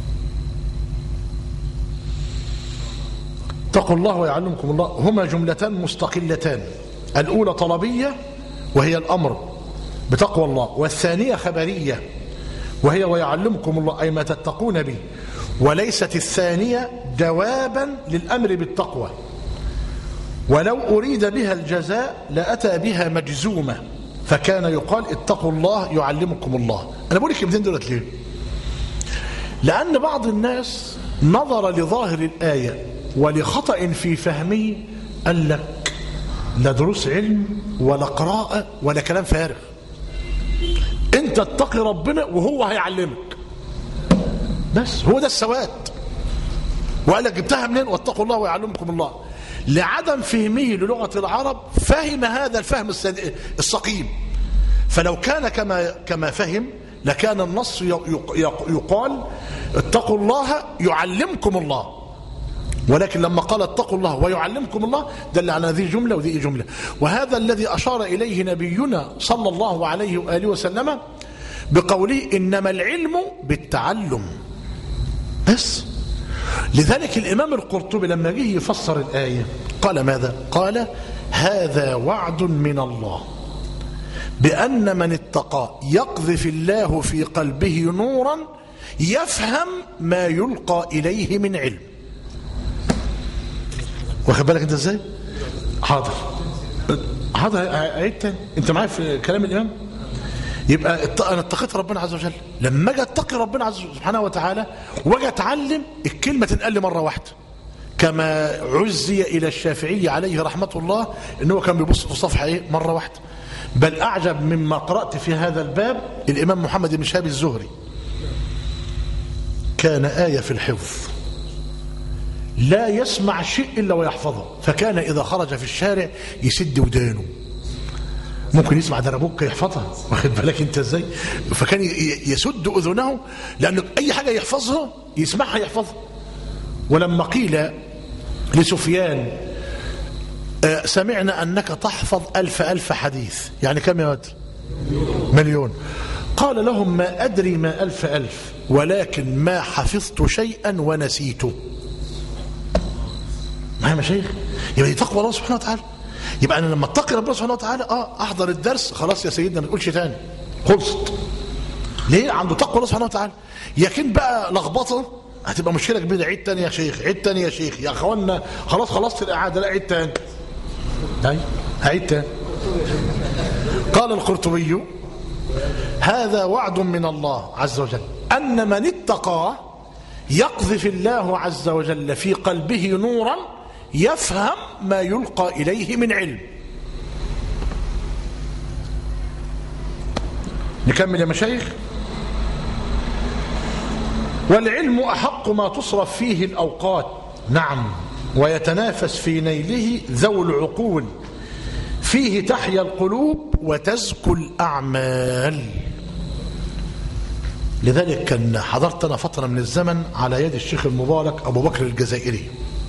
اتقوا الله ويعلمكم الله هما جملتان مستقلتان، الأولى طلبية وهي الأمر بتقوى الله، والثانية خبرية وهي ويعلمكم الله أي ما تتقون به. وليست الثانية جوابا للأمر بالتقوى، ولو أريد بها الجزاء لأتى بها مجزومة، فكان يقال اتقوا الله يعلمكم الله. أنا بقول لك الكلمتين دولت ليه؟ لأن بعض الناس نظر لظاهر الآية ولخطأ في فهمه قال لك لا دروس علم ولا قراءة ولا كلام فارغ، انت اتقي ربنا وهو هيعلمك بس، هو ده السواد. وقال لك جبتها منين؟ واتقوا الله ويعلمكم الله. لعدم فهمه للغة العرب فهم هذا الفهم السقيم، فلو كان كما كما فهم لكان النص يقال اتقوا الله يعلمكم الله، ولكن لما قال اتقوا الله ويعلمكم الله دل على ذي جملة وذي جملة. وهذا الذي أشار إليه نبينا صلى الله عليه وآله وسلم بقوله إنما العلم بالتعلم بس. لذلك الإمام القرطبي لما جه يفسر الآية قال ماذا؟ قال هذا وعد من الله بأن من اتقى يقذف الله في قلبه نورا يفهم ما يلقى إليه من علم. واخد بالك انت ازاي؟ حاضر حاضر عيد تاني. انت معايا في كلام الامام؟ يبقى انا اتقيت ربنا عز وجل، لما اجي اتقي ربنا عز وجل سبحانه وتعالى واجي اتعلم الكلمه تنقل لي مره واحده، كما عزي الى الشافعي عليه رحمه الله انه كان بيبص في الصفحه ايه مره واحده. بل اعجب مما قرات في هذا الباب الامام محمد بن شهاب الزهري كان آية في الحفظ لا يسمع شيء إلا ويحفظه، فكان إذا خرج في الشارع يسد ودانه، ممكن يسمع دربوك يحفظها، واخد بالك انت ازاي؟ فكان يسد أذنه لأنه أي حاجة يحفظها يسمعها يحفظها. ولما قيل لسفيان سمعنا أنك تحفظ ألف ألف حديث، يعني كم يا ولد؟ مليون. قال لهم ما أدري ما ألف ألف، ولكن ما حفظت شيئا ونسيته. ما هي مشايخ؟ يبقى تقوى الله سبحانه وتعالى. يبقى أنا لما اتقي ربنا سبحانه وتعالى اه أحضر الدرس خلاص يا سيدنا ما تقولش تاني، خلصت. ليه؟ عنده تقوى الله سبحانه وتعالى. يكن بقى لخبطه هتبقى مشكلة كبيرة. عيد تاني يا شيخ، عيد تاني يا شيخ، يا اخوانا خلاص خلصت الإعادة، لا عيد تاني. هاي عيد تاني. قال القرطبي هذا وعد من الله عز وجل أن من اتقى يقذف الله عز وجل في قلبه نورا يفهم ما يلقى إليه من علم. نكمل يا مشايخ. والعلم أحق ما تصرف فيه الأوقات، نعم، ويتنافس في نيله ذو العقول، فيه تحيا القلوب وتزكو الأعمال. لذلك كان حضرت أنا فترة من الزمن على يد الشيخ المبارك أبو بكر الجزائري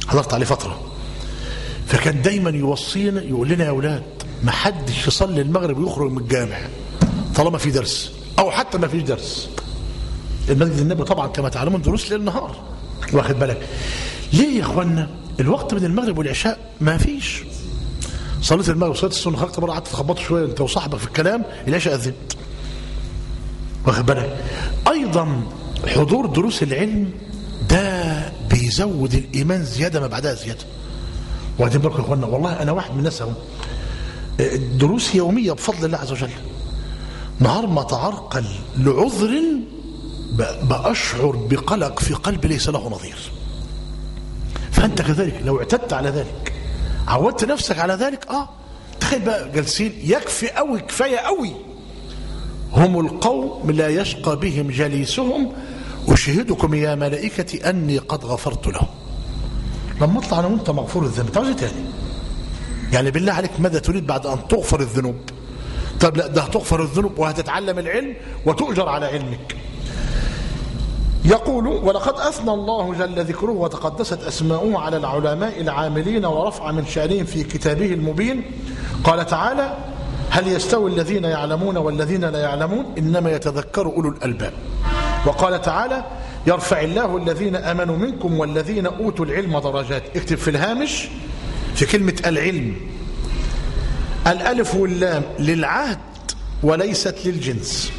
حضرت عليه فترة، فكان دايما يوصينا يقول لنا يا أولاد ما حدش يصلي المغرب ويخرج من الجامع طالما في درس، أو حتى ما فيش درس. المسجد النبوي طبعا كما تعلمون دروس ليل نهار، واخد بالك. ليه يا اخوانا؟ الوقت بين المغرب والعشاء ما فيش. صليت المغرب وصليت السنه، خرجت بره قعدت تخبطوا شويه انت وصاحبك في الكلام، العشاء اذنت، واخد بالك. ايضا حضور دروس العلم ده بيزود الايمان زياده ما بعدها زياده. واخدين بالكم يا اخوانا؟ والله انا واحد من الناس اهو، دروس يوميه بفضل الله عز وجل، نهار ما تعرقل لعذر بأشعر بقلق في قلبي ليس له نظير. فأنت كذلك لو اعتدت على ذلك، عودت نفسك على ذلك، اه تخيل بقى جالسين، يكفي قوي، كفايه قوي. هم القوم لا يشقى بهم جليسهم، أشهدكم يا ملائكتي أني قد غفرت لهم. لما اطلع انا وانت مغفور الذنب، تعوز ايه تاني؟ يعني بالله عليك ماذا تريد بعد أن تغفر الذنوب؟ طب لا، ده هتغفر الذنوب وهتتعلم العلم وتؤجر على علمك. يقول: ولقد أثنى الله جل ذكره وتقدست أسماؤه على العلماء العاملين ورفع من شأنهم في كتابه المبين. قال تعالى: هل يستوي الذين يعلمون والذين لا يعلمون إنما يتذكر أولو الألباب. وقال تعالى: يرفع الله الذين آمنوا منكم والذين أوتوا العلم درجات. اكتب في الهامش في كلمة العلم الألف واللام للعهد وليست للجنس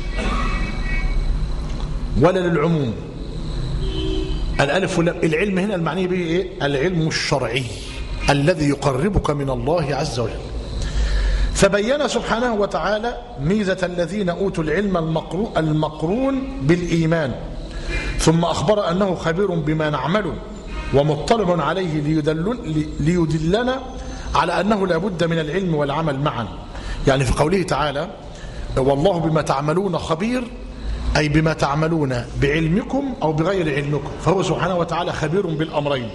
ولا للعموم. الألف واللام، العلم هنا المعني به إيه؟ العلم الشرعي الذي يقربك من الله عز وجل. فبين سبحانه وتعالى ميزة الذين أوتوا العلم المقرون بالإيمان، ثم أخبر أنه خبير بما نعمله ومطلع عليه ليدلنا على أنه لا بد من العلم والعمل معا. يعني في قوله تعالى: والله بما تعملون خبير، أي بما تعملون بعلمكم أو بغير علمكم، فهو سبحانه وتعالى خبير بالأمرين.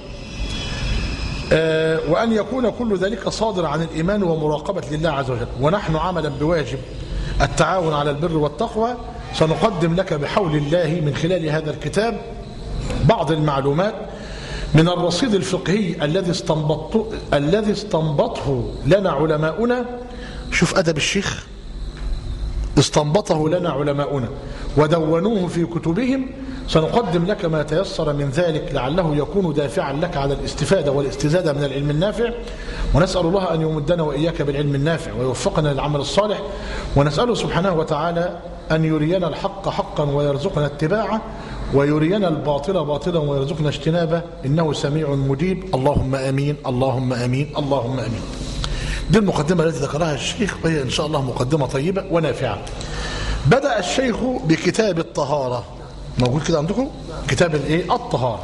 آه وأن يكون كل ذلك صادر عن الإيمان ومراقبة لله عز وجل. ونحن عملا بواجب التعاون على البر والتقوى سنقدم لك بحول الله من خلال هذا الكتاب بعض المعلومات من الرصيد الفقهي الذي استنبطه الذي استنبطه لنا علماؤنا. شوف أدب الشيخ، استنبطه لنا علماؤنا ودونوه في كتبهم. سنقدم لك ما تيسر من ذلك لعله يكون دافعا لك على الاستفادة والاستزادة من العلم النافع. ونسأل الله أن يمدنا وإياك بالعلم النافع ويوفقنا للعمل الصالح، ونسأله سبحانه وتعالى أن يرينا الحق حقا ويرزقنا اتباعه، ويرينا الباطل باطلا ويرزقنا اجتنابه، إنه سميع مجيب. اللهم آمين، اللهم آمين، اللهم آمين. دي المقدمة التي ذكرها الشيخ، وهي إن شاء الله مقدمة طيبة ونافعة. بدأ الشيخ بكتاب الطهارة، موجود كده عندكم كتاب الايه؟ الطهارة.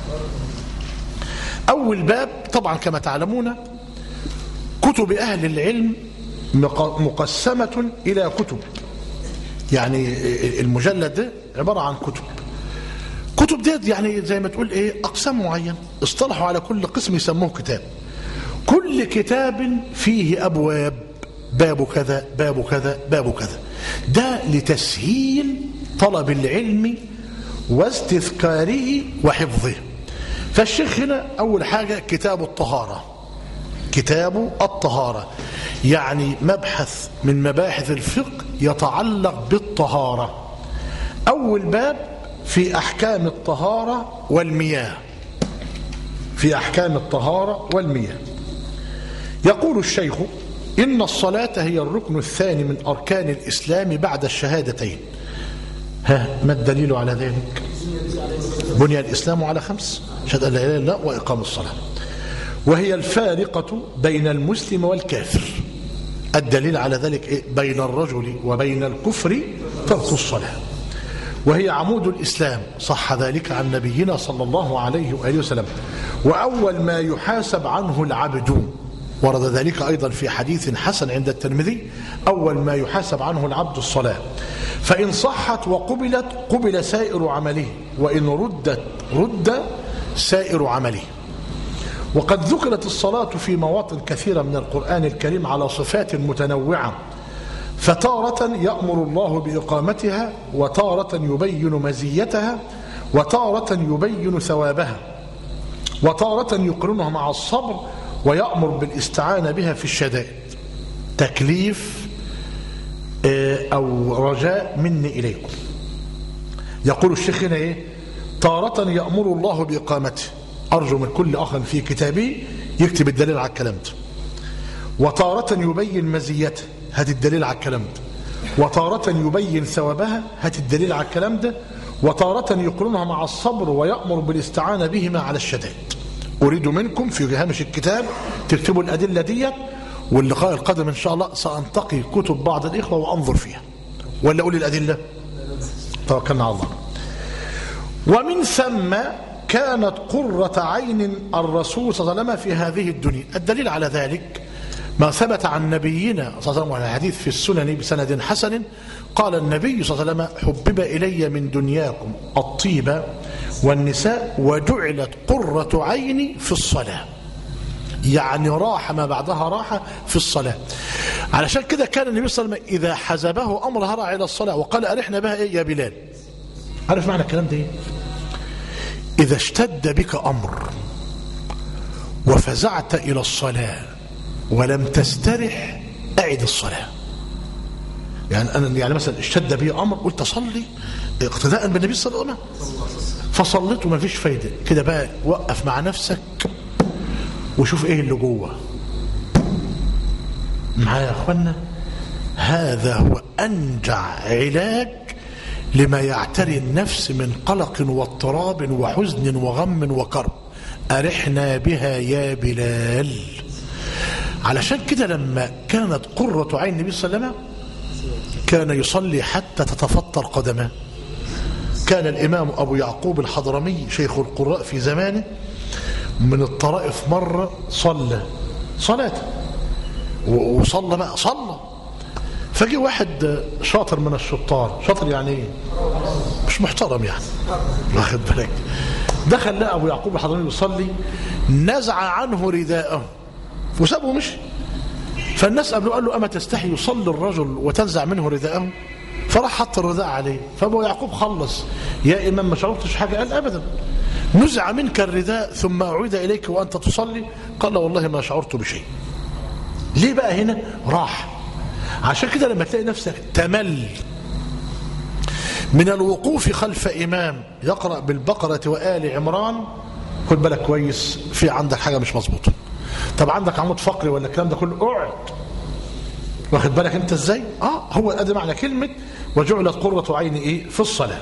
أول باب طبعا كما تعلمون كتب أهل العلم مقسمة إلى كتب، يعني المجلد ده عبارة عن كتب. كتب دي يعني زي ما تقول ايه؟ أقسام معين اصطلحوا على كل قسم يسموه كتاب. كل كتاب فيه أبواب، باب كذا باب كذا باب كذا، ده لتسهيل طلب العلم واستذكاره وحفظه. فالشيخ هنا أول حاجة كتاب الطهارة. كتاب الطهارة يعني مبحث من مباحث الفقه يتعلق بالطهارة. أول باب في أحكام الطهارة والمياه، في أحكام الطهارة والمياه. يقول الشيخ: إن الصلاة هي الركن الثاني من أركان الإسلام بعد الشهادتين. ها ما الدليل على ذلك؟ بني الإسلام على خمس: شهادة أن لا إله إلا الله وإقام الصلاة، وهي الفارقة بين المسلم والكافر. الدليل على ذلك إيه؟ بين الرجل وبين الكفر ترك الصلاة، وهي عمود الإسلام، صح ذلك عن نبينا صلى الله عليه وآله وسلم. وأول ما يحاسب عنه العبد، ورد ذلك أيضا في حديث حسن عند الترمذي: أول ما يحاسب عنه العبد الصلاة، فإن صحت وقبلت قبل سائر عمله، وإن ردت رد سائر عمله. وقد ذكرت الصلاة في مواطن كثيرة من القرآن الكريم على صفات متنوعة، فتارة يأمر الله بإقامتها، وتارة يبين مزيتها، وتارة يبين ثوابها. وتارة يقرنها مع الصبر ويأمر بالاستعانة بها في الشدائد. تكليف أو رجاء مني إليكم. يقول الشيخ هنا إيه؟ تارة يأمر الله بإقامته. أرجو من كل أخ في كتابه يكتب الدليل على الكلام ده. وتارة يبين مزيته، هات الدليل على الكلام ده. وتارة يبين ثوابها، هات الدليل على الكلام ده. وتارة يقرنها مع الصبر ويأمر بالاستعانة بهما على الشدائد. أريد منكم في هامش الكتاب تكتبوا الأدلة دي، واللقاء القادم إن شاء الله سأنتقي كتب بعض الإخوة وأنظر فيها، ولا أقول الأدلة؟ توكلنا على الله. ومن ثم كانت قرة عين الرسول صلى الله عليه وسلم في هذه الدنيا. الدليل على ذلك ما ثبت عن نبينا صلى الله عليه وسلم على الحديث في السنن بسند حسن. قال النبي صلى الله عليه وسلم: حبب إلي من دنياكم الطيب والنساء وجعلت قرة عيني في الصلاة. يعني راحة ما بعدها راحة في الصلاة. علشان كده كان النبي صلى الله عليه وسلم إذا حزبه أمر هرع إلى الصلاة وقال: أرحنا بها إيه يا بلال. عارف معنى الكلام ده إيه؟ إذا اشتد بك أمر وفزعت إلى الصلاة ولم تسترح أعد الصلاة. يعني أنا يعني مثلا اشتد بي أمر قلت أصلي اقتداء بالنبي صلى الله عليه وسلم فصليت وما فيش فايدة كده، بقى وقف مع نفسك وشوف ايه اللي جوه معايا يا اخوانا. هذا هو أنجع علاج لما يعتري النفس من قلق واضطراب وحزن وغم وكرب. أرحنا بها يا بلال. علشان كده لما كانت قرة عين النبي صلى الله عليه وسلم كان يصلي حتى تتفطر قدمه. كان الإمام أبو يعقوب الحضرمي شيخ القراء في زمانه من الطرائف مرة صلى صلاة وصلى بقى صلى فجي واحد شاطر من الشطار. شاطر يعني ايه؟ مش محترم يعني، واخد بالك. دخل لقى أبو يعقوب الحضرمي يصلي، نزع عنه رداءه وسابه ومشي. فالناس قبله قال له: أما تستحي يصلي الرجل وتنزع منه رداءه؟ فراح حط الرداء عليه. فأبو يعقوب خلص: يا إمام ما شعرتش حاجة؟ قال: أبدا. نزع منك الرداء ثم أعود إليك وأنت تصلي؟ قال: والله ما شعرت بشيء. ليه بقى هنا؟ راح. عشان كده لما تلاقي نفسك تمل من الوقوف خلف إمام يقرأ بالبقرة وآل عمران، خد بالك كويس، في عندك حاجة مش مظبوطة. طب عندك عمود فقري ولا الكلام ده كله، اقعد. واخد بالك انت ازاي؟ اه هو ده معنى كلمة وجعلت قرة عيني ايه في الصلاة.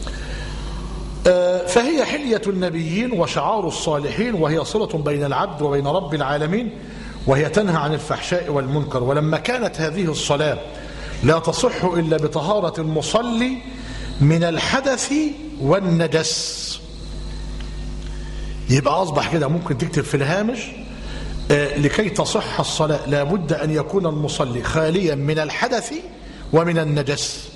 آه فهي حلية النبيين وشعار الصالحين، وهي صلة بين العبد وبين رب العالمين، وهي تنهى عن الفحشاء والمنكر. ولما كانت هذه الصلاة لا تصح إلا بطهارة المصلي من الحدث والنجس، يبقى أصبح كده ممكن تكتب في الهامش: آه لكي تصح الصلاة لابد أن يكون المصلي خاليا من الحدث ومن النجس.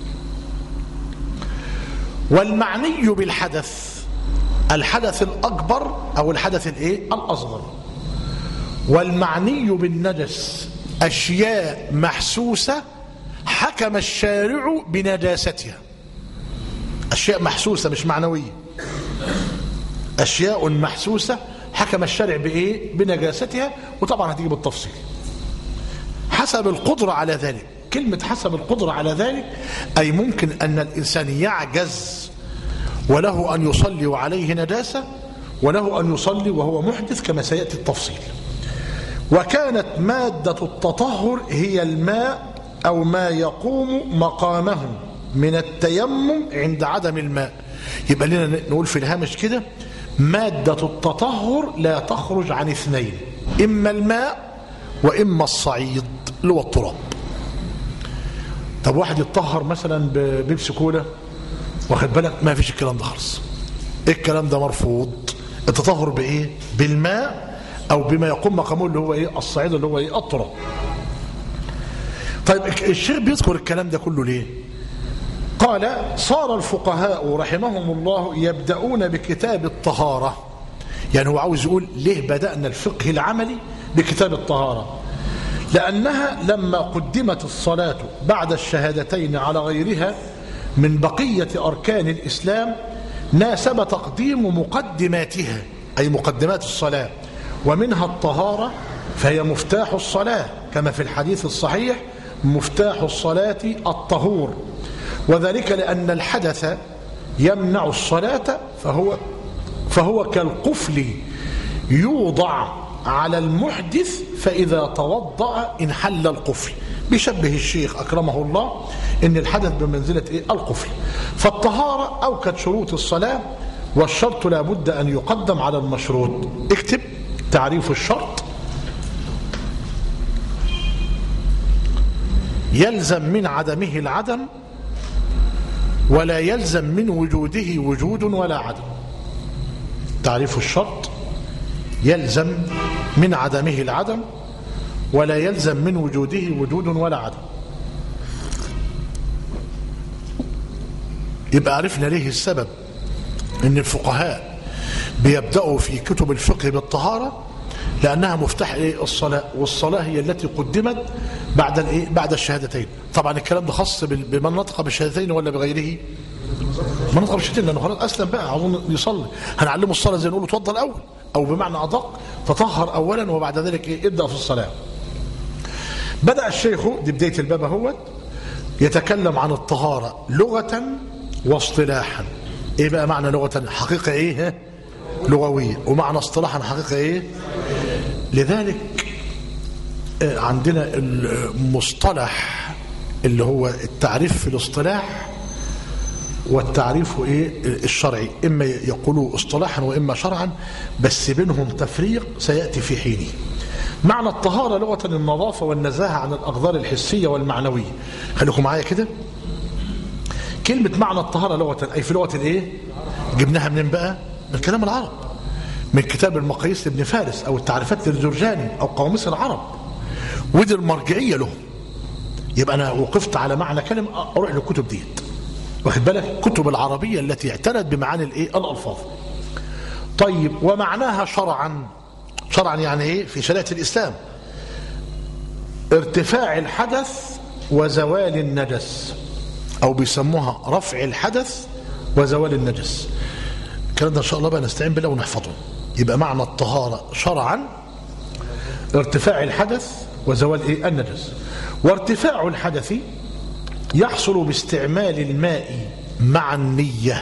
والمعني بالحدث الحدث الأكبر أو الحدث الإيه؟ الأصغر. والمعني بالنجس أشياء محسوسة حكم الشارع بنجاستها. أشياء محسوسة مش معنوية، أشياء محسوسة حكم الشارع بإيه؟ بنجاستها. وطبعا هتيجي بالتفصيل حسب القدرة على ذلك. كلمة حسب القدرة على ذلك أي ممكن أن الإنسان يعجز وله أن يصلي وعليه نجاسة، وله أن يصلي وهو محدث كما سيأتي التفصيل. وكانت مادة التطهر هي الماء أو ما يقوم مقامه من التيمم عند عدم الماء. يبقى لنا نقول في الهامش كده: مادة التطهر لا تخرج عن اثنين، إما الماء وإما الصعيد اللي هو التراب. طب واحد يتطهر مثلا ببيبسي كولا، واخد بالك، ما فيش الكلام ده خالص. الكلام ده مرفوض. التطهر بإيه؟ بالماء أو بما يقوم مقامه اللي هو إيه؟ الصعيد اللي هو إيه؟ التراب. طيب الشيخ بيذكر الكلام ده كله ليه؟ قال: صار الفقهاء رحمهم الله يبدأون بكتاب الطهارة. يعني هو عاوز يقول ليه بدأنا الفقه العملي بكتاب الطهارة؟ لأنها لما قدمت الصلاة بعد الشهادتين على غيرها من بقية أركان الإسلام ناسب تقديم مقدماتها أي مقدمات الصلاة، ومنها الطهارة فهي مفتاح الصلاة كما في الحديث الصحيح: مفتاح الصلاة الطهور. وذلك لأن الحدث يمنع الصلاة، فهو فهو كالقفل يوضع على المحدث فإذا توضأ انحل القفل. بيشبه الشيخ أكرمه الله إن الحدث بمنزلة إيه؟ القفل. فالطهارة أوكد شروط الصلاة، والشرط لا بد أن يقدم على المشروط. اكتب تعريف الشرط: يلزم من عدمه العدم، ولا يلزم من وجوده وجود ولا عدم. تعريف الشرط: يلزم من عدمه العدم، ولا يلزم من وجوده وجود ولا عدم. يبقى عرفنا ليه السبب ان الفقهاء بيبدأوا في كتب الفقه بالطهارة، لأنها مفتاح الصلاة، والصلاة هي التي قدمت بعد الايه بعد الشهادتين. طبعا الكلام ده خاص بمن نطق بالشهادتين ولا بغيره؟ من نطق بالشهادتين، لأنه خلاص أسلم بقى عاوزين يصلي، هنعلمه الصلاة زي نقول له اتوضى الأول، أو بمعنى أدق تطهر أولا وبعد ذلك إيه ابدأ في الصلاة. بدأ الشيخ دي بداية الباب اهوت يتكلم عن الطهارة لغة واصطلاحا. ايه بقى معنى لغة؟ حقيقة ايه لغوية، ومعنى اصطلاحا حقيقة ايه. لذلك عندنا المصطلح اللي هو التعريف في الاصطلاح والتعريف ايه الشرعي، اما يقولوا اصطلاحا واما شرعا، بس بينهم تفريق سيأتي في حينه. معنى الطهارة لغة النظافة والنزاهة عن الأقدار الحسية والمعنوية. خليكم معايا كده. كلمة معنى الطهارة لغة أي في لغة الإيه؟ جبناها منين بقى؟ من كلام العرب، من كتاب المقاييس لابن فارس، أو التعريفات للجرجاني، أو قواميس العرب، ودي المرجعية له. يبقى أنا وقفت على معنى كلمة أروح للكتب ديت، واخد بالك؟ كتب العربية التي اعتنت بمعاني الإيه؟ الألفاظ. طيب، ومعناها شرعا، شرعا يعني ايه في شريعة الإسلام؟ ارتفاع الحدث وزوال النجس، او بيسموها رفع الحدث وزوال النجس. الكلام ده ان شاء الله بقى نستعين بالله ونحفظه. يبقى معنى الطهارة شرعا ارتفاع الحدث وزوال ايه النجس. وارتفاع الحدث يحصل باستعمال الماء مع النية.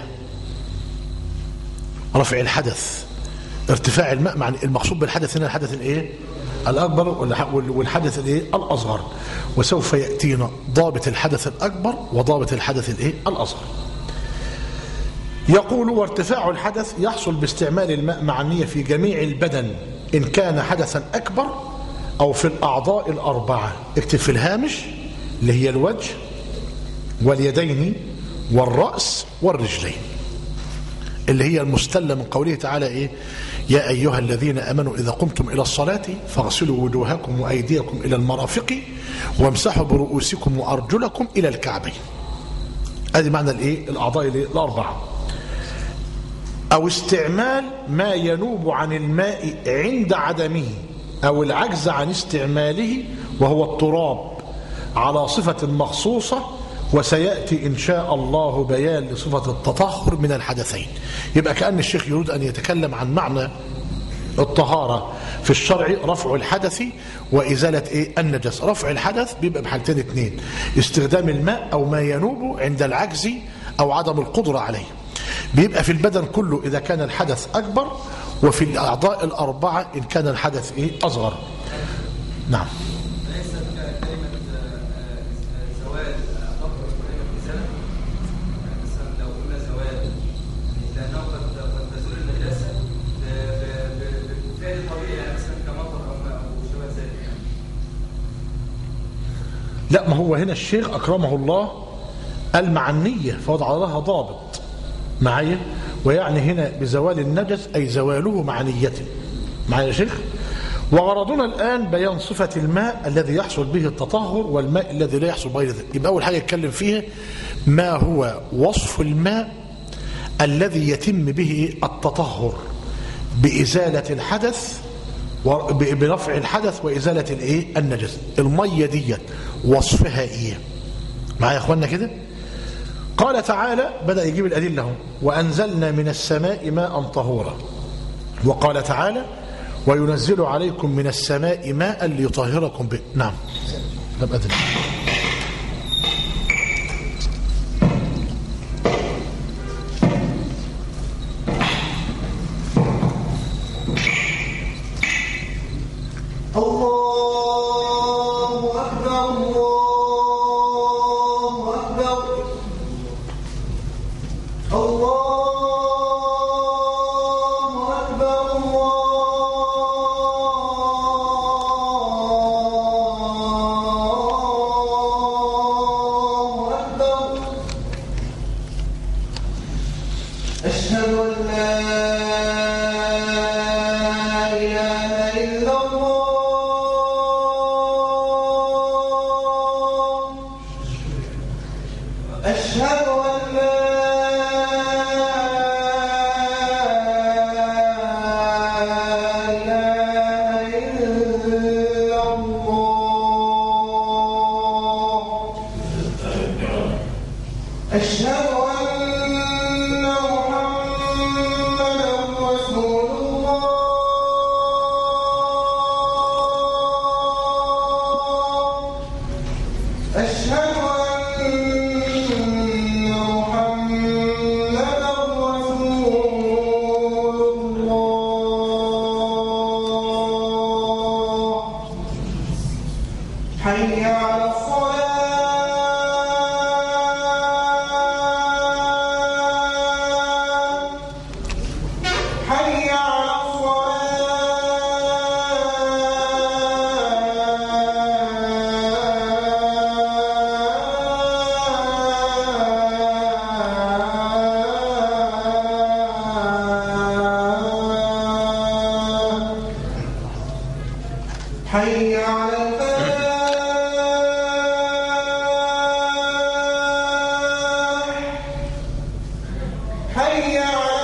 رفع الحدث ارتفاع الماء مع المقصود بالحدث هنا الحدث الايه الاكبر والحدث الايه الاصغر، وسوف ياتينا ضابط الحدث الاكبر وضابط الحدث الايه الاصغر. يقول: وارتفاع الحدث يحصل باستعمال الماء مع النية في جميع البدن ان كان حدثا اكبر او في الاعضاء الاربعه. اكتب في الهامش اللي هي الوجه واليدين والراس والرجلين، اللي هي المستلة من قوله تعالى ايه؟ يا ايها الذين امنوا اذا قمتم الى الصلاة فاغسلوا وجوهكم وايديكم الى المرافق وامسحوا برؤوسكم وارجلكم الى الكعبين. ادي معنى الايه الاعضاء الاربعه. او استعمال ما ينوب عن الماء عند عدمه او العجز عن استعماله، وهو التراب، على صفة مخصوصة، وسيأتي إن شاء الله بيان لصفة التطهر من الحدثين. يبقى كأن الشيخ يريد أن يتكلم عن معنى الطهارة في الشرع: رفع الحدث وإزالة إيه؟ النجس. رفع الحدث بيبقى بحالتين اثنين: استخدام الماء أو ما ينوب عند العجز أو عدم القدرة عليه. بيبقى في البدن كله إذا كان الحدث أكبر، وفي الأعضاء الأربعة إن كان الحدث إيه؟ أصغر. نعم. لا، ما هو هنا الشيخ أكرمه الله قال مع النية، فوضع لها ضابط معايا، ويعني هنا بزوال النجس أي زواله مع نيته. معايا يا شيخ؟ وغرضنا الآن بيان صفة الماء الذي يحصل به التطهر والماء الذي لا يحصل به ذلك. يبقى أول حاجة يتكلم فيها ما هو وصف الماء الذي يتم به التطهر بإزالة الحدث، برفع الحدث وإزالة الايه النجس. المية ديت وصفها ايه؟ معايا يا اخوانا كده؟ قال تعالى، بدأ يجيب الأدلة: وأنزلنا من السماء ماء طهورا. وقال تعالى وينزل عليكم من السماء ماء ليطهركم به. نعم طب أذن. الله أكبر الله أكبر الله أشهد أن لا إله إلا الله أشهد أن لا إله إلا الله أشهد أشهد أن محمدا رسول الله حي على الصلاة حي على حي على الفلاح حي على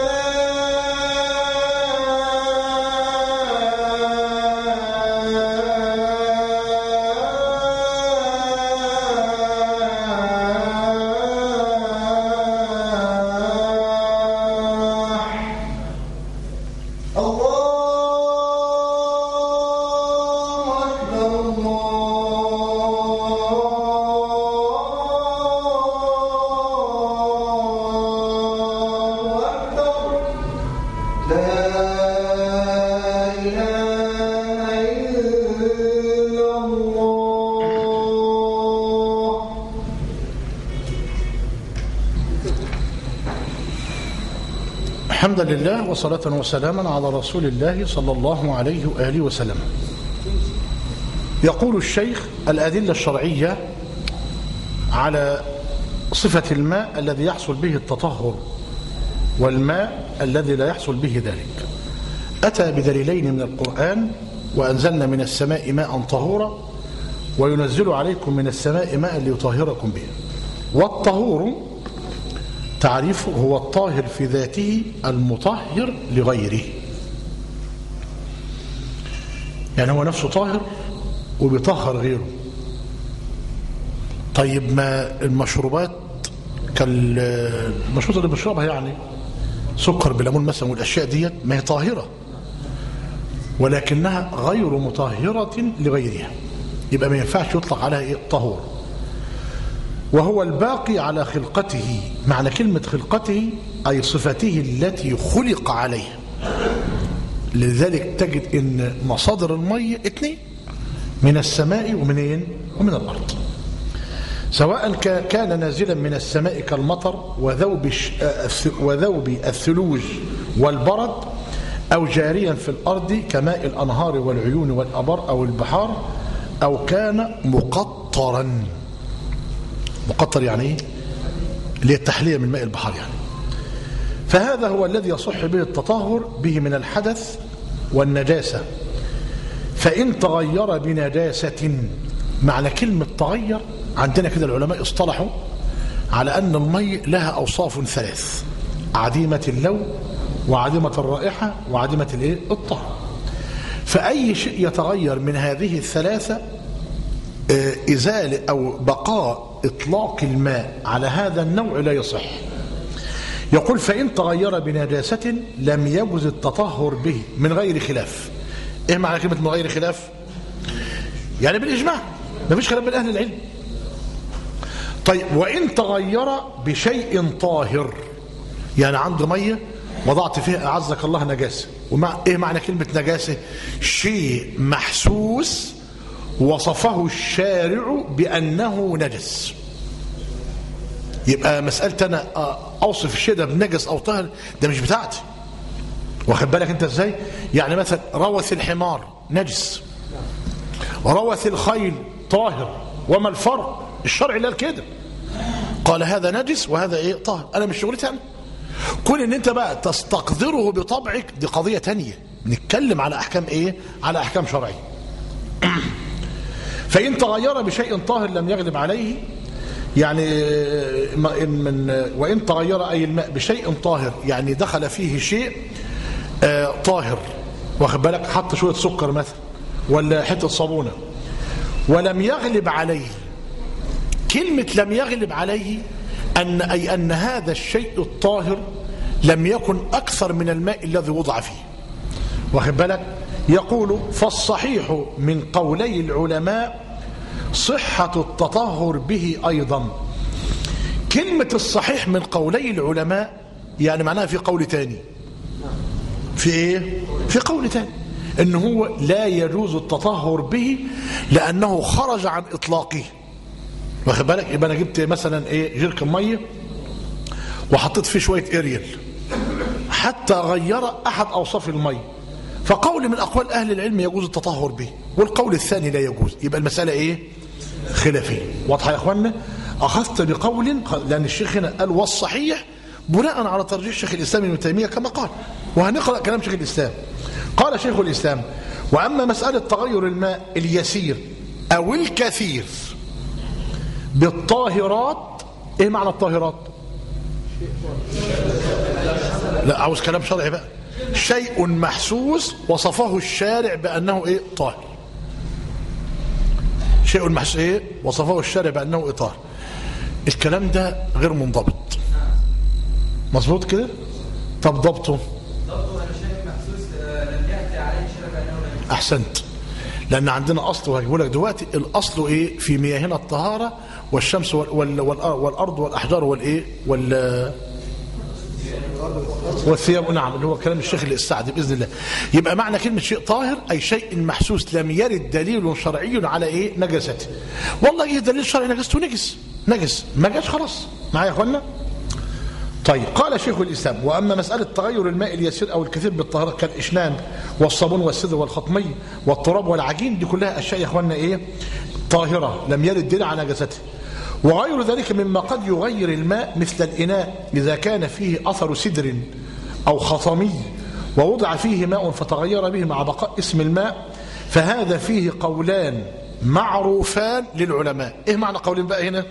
الفلاح الله الحمد لله وصلاة وسلاما على رسول الله صلى الله عليه وآله وسلم. يقول الشيخ الأدلة الشرعية على صفة الماء الذي يحصل به التطهر والماء الذي لا يحصل به ذلك. أتى بدليلين من القرآن وأنزلنا من السماء ماء طهورا وينزل عليكم من السماء ماء ليطهركم به. والطهور تعريفه هو الطاهر في ذاته المطهر لغيره، يعني هو نفسه طاهر وبيطهر غيره. طيب ما المشروبات كالمشروبات اللي بنشربها يعني سكر بليمون مثلا والاشياء ديت ما هي طاهره ولكنها غير مطهره لغيرها، يبقى ما ينفعش يطلق عليها ايه طهور. وهو الباقي على خلقته، معنى كلمة خلقته أي صفته التي خلق عليها. لذلك تجد ان مصادر المية اثنين، من السماء ومنين ومن الأرض، سواء كان نازلا من السماء كالمطر وذوب وذوب الثلوج والبرد، أو جاريا في الأرض كماء الأنهار والعيون والأبار أو البحار، أو كان مقطرا. مقطر يعني ايه؟ اللي هي التحلية من ماء البحر يعني. فهذا هو الذي يصح به التطهر به من الحدث والنجاسة. فإن تغير بنجاسة، معنى كلمة تغير عندنا كده العلماء اصطلحوا على أن المي لها أوصاف ثلاث: عديمة اللون وعديمة الرائحة وعديمة الايه الطعم. فأي شيء يتغير من هذه الثلاثة إزالة أو بقاء إطلاق الماء على هذا النوع لا يصح. يقول فإن تغير بنجاسة لم يجوز التطهر به من غير خلاف. إيه معنى كلمة من غير خلاف؟ يعني بالإجماع، ما فيش خلاف بين أهل العلم. طيب وإن تغير بشيء طاهر، يعني عنده مية وضعت فيها أعزك الله نجاسة. ومع إيه معنى كلمة نجاسة؟ شيء محسوس وصفه الشارع بأنه نجس. يبقى مسألة أنا أوصف الشيء ده بنجس أو طاهر ده مش بتاعتي. واخد بالك أنت إزاي؟ يعني مثلا روث الحمار نجس، روث الخيل طاهر، وما الفرق؟ الشرع قال كده، قال هذا نجس وهذا إيه طاهر. أنا مش شغلتي أنا. كون إن أنت بقى تستقدره بطبعك دي قضية تانية، نتكلم على أحكام إيه؟ على أحكام شرعية. فإن تغير بشيء طاهر لم يغلب عليه، يعني من وإن تغير أي الماء بشيء طاهر، يعني دخل فيه شيء آه طاهر، واخد بالك، حط شوية سكر مثلا ولا حتة صابونة، ولم يغلب عليه. كلمة لم يغلب عليه أن أي أن هذا الشيء الطاهر لم يكن أكثر من الماء الذي وضع فيه، واخد بالك. يقول فالصحيح من قولي العلماء صحة التطهر به أيضا. كلمة الصحيح من قولي العلماء يعني معناها في قول تاني، في إيه؟ في قول تاني إن هو لا يجوز التطهر به لأنه خرج عن إطلاقه، واخد بالك. يبقى أنا جبت مثلا إيه جيركن مية وحطيت فيه شوية إريال حتى غير أحد أوصاف المية، فقول من أقوال أهل العلم يجوز التطهر به، والقول الثاني لا يجوز. يبقى المسألة إيه؟ خلافية. واضحة يا أخوانا؟ أخذت بقول، لأن الشيخ هنا قال والصحيح بناء على ترجيح شيخ الإسلام ابن تيمية كما قال، وهنقرأ كلام شيخ الإسلام. قال شيخ الإسلام وأما مسألة تغير الماء اليسير أو الكثير بالطاهرات. إيه معنى الطاهرات؟ لا عاوز كلام شرعي بقى. شيء محسوس وصفه الشارع بأنه إيه طاهر. شيء محسوس إيه وصفه الشارع بأنه إيه طاهر. الكلام ده غير منضبط، مظبوط كده؟ طب ضبطه؟ ضبطه أن شيء محسوس لم يأتي عليه شرع بأنه نجس. أحسنت، لأن عندنا أصل وهجيبه لك دلوقتي. الأصل إيه في مياهنا؟ الطهارة والشمس وال والأرض والأحجار والإيه وال والثياب. نعم، اللي هو كلام الشيخ السعدي بإذن الله. يبقى معنى كلمة شيء طاهر أي شيء محسوس لم يرد دليل شرعي على إيه نجاسته. والله إيه دليل شرعي نجسته نجس نجس ما جاش خلاص. معايا يا أخوانا؟ طيب قال شيخ الإسلام وأما مسألة تغير الماء اليسير أو الكثير بالطهارة كالإشنان والصابون والسدر والخطمي والتراب والعجين، دي كلها أشياء يا أخوانا إيه طاهرة لم يرد دليل على نجاسته. وغير ذلك مما قد يغير الماء مثل الإناء إذا كان فيه أثر سدر أو خطمي ووضع فيه ماء فتغير به مع بقاء اسم الماء، فهذا فيه قولان معروفان للعلماء. إيه معنى قولين بقى هنا؟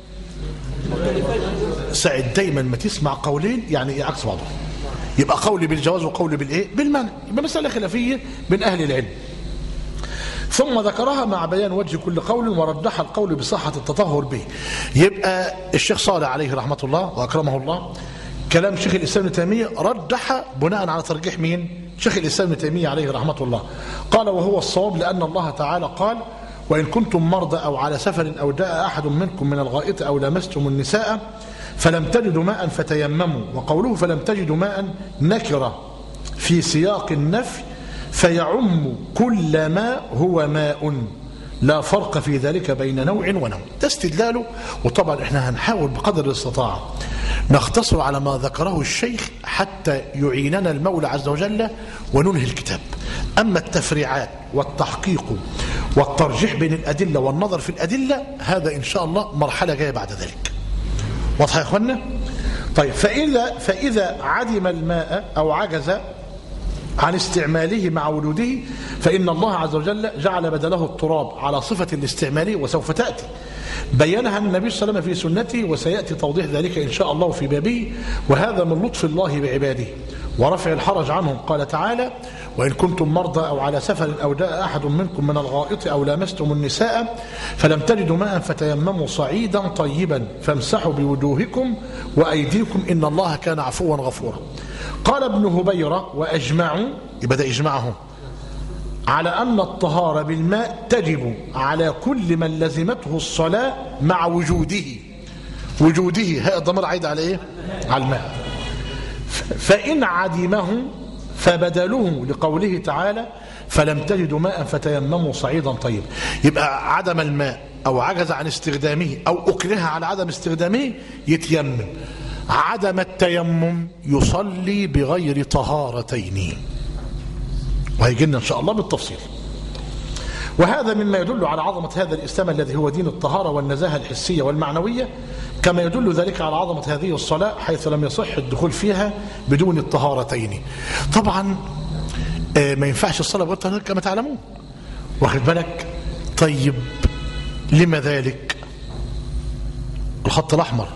سعد دايما ما تسمع قولين يعني عكس بعضهم، يبقى قولي بالجواز وقولي بالإيه بالمنع، يبقى مسألة خلافية بين أهل العلم. ثم ذكرها مع بيان وجه كل قول ورجح القول بصحة التطهر به. يبقى الشيخ صالح عليه رحمة الله وأكرمه الله كلام شيخ الإسلام ابن تيمية رجح بناء على ترجيح مين؟ شيخ الإسلام ابن تيمية عليه رحمة الله. قال وهو الصواب لأن الله تعالى قال وإن كنتم مرضى أو على سفر أو جاء أحد منكم من الغائط أو لمستم النساء فلم تجدوا ماء فتيمموا. وقوله فلم تجدوا ماء نكرة في سياق النفي فيعم كل ما هو ماء لا فرق في ذلك بين نوع ونوع. ده استدلاله. وطبعا احنا هنحاول بقدر الاستطاعة نختصر على ما ذكره الشيخ حتى يعيننا المولى عز وجل وننهي الكتاب. أما التفريعات والتحقيق والترجيح بين الأدلة والنظر في الأدلة هذا إن شاء الله مرحلة جاية بعد ذلك. واضح يا أخوانا؟ طيب فإذا, فإذا عدم الماء أو عجز عن استعماله مع وجوده فإن الله عز وجل جعل بدله التراب على صفة الاستعمال وسوف تأتي بينها النبي صلى الله عليه وسلم في سنته وسيأتي توضيح ذلك إن شاء الله في بابه. وهذا من لطف الله بعباده ورفع الحرج عنهم. قال تعالى وإن كنتم مرضى أو على سفر أو جاء أحد منكم من الغائط أو لامستم النساء فلم تجدوا ماء فتيمموا صعيدا طيبا فامسحوا بوجوهكم وأيديكم إن الله كان عفوا غفورا. قال ابن هبيرة وأجمعوا، يبقى ده إجماعهم، على أن الطهارة بالماء تجب على كل من لزمته الصلاة مع وجوده. وجوده هذا الضمير عايد على إيه؟ على الماء. فإن عدمه فبدله لقوله تعالى فلم تجدوا ماء فتيمموا صعيدا طيبا. يبقى عدم الماء أو عجز عن استخدامه أو أكره على عدم استخدامه يتيمم. عدم التيمم يصلي بغير طهارتين، وهيجي لنا إن شاء الله بالتفصيل. وهذا مما يدل على عظمة هذا الإسلام الذي هو دين الطهارة والنزاهة الحسية والمعنوية، كما يدل ذلك على عظمة هذه الصلاة حيث لم يصح الدخول فيها بدون الطهارتين. طبعا ما ينفعش الصلاة بغير طهارة كما تعلمون، واخد بالك. طيب لما ذلك؟ الخط الأحمر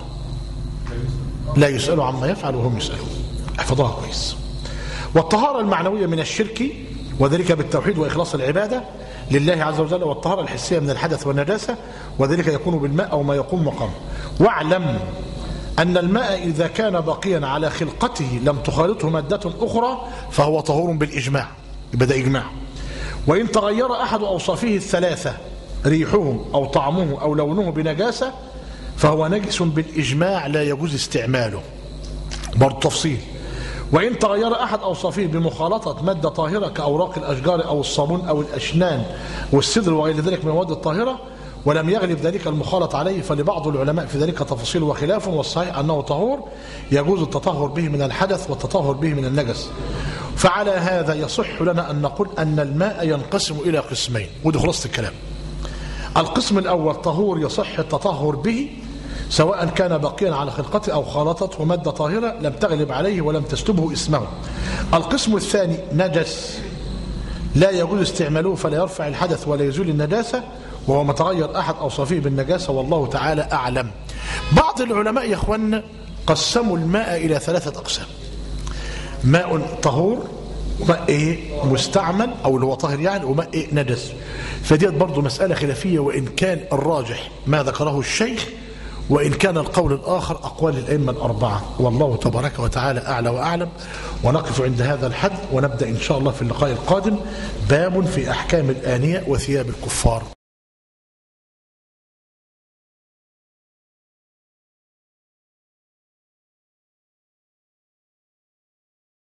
لا يسألوا عما يفعل وهم يسألون، احفظوها كويس. والطهارة المعنوية من الشرك وذلك بالتوحيد وإخلاص العبادة لله عز وجل، والطهارة الحسية من الحدث والنجاسة وذلك يكون بالماء أو ما يقوم مقامه. واعلم أن الماء إذا كان باقيا على خلقته لم تخالطه مادة أخرى فهو طهور بالإجماع، يبقى ده إجماع. وإن تغير أحد أوصافه الثلاثة ريحه أو طعمه أو لونه بنجاسة فهو نجس بالإجماع لا يجوز استعماله، برضو تفصيل. وإن تغير أحد أوصافه بمخالطة مادة طاهرة كأوراق الأشجار أو الصابون أو الأشنان والسدر وغير ذلك من المواد الطاهرة ولم يغلب ذلك المخالط عليه فلبعض العلماء في ذلك تفصيل وخلاف، والصحيح أنه طهور يجوز التطهر به من الحدث والتطهر به من النجس. فعلى هذا يصح لنا أن نقول أن الماء ينقسم إلى قسمين، ودي خلاصة الكلام. القسم الأول طهور يصح التطهر به سواء كان باقيا على خلقته أو خالطته مادة طاهرة لم تغلب عليه ولم تستبه اسمه. القسم الثاني نجس لا يجوز استعماله فلا يرفع الحدث ولا يزول النجاسة وهو ما تغير أحد أوصافه بالنجاسة والله تعالى أعلم. بعض العلماء يا أخوانا قسموا الماء إلى ثلاثة أقسام: ماء طهور وماء إيه مستعمل أو اللي هو طاهر يعني، وماء إيه نجس. فديت برضو مسألة خلافية، وإن كان الراجح ما ذكره الشيخ وإن كان القول الآخر أقوال الأئمة الأربعة، والله تبارك وتعالى أعلى وأعلم. ونقف عند هذا الحد ونبدأ إن شاء الله في اللقاء القادم باب في أحكام الآنية وثياب الكفار.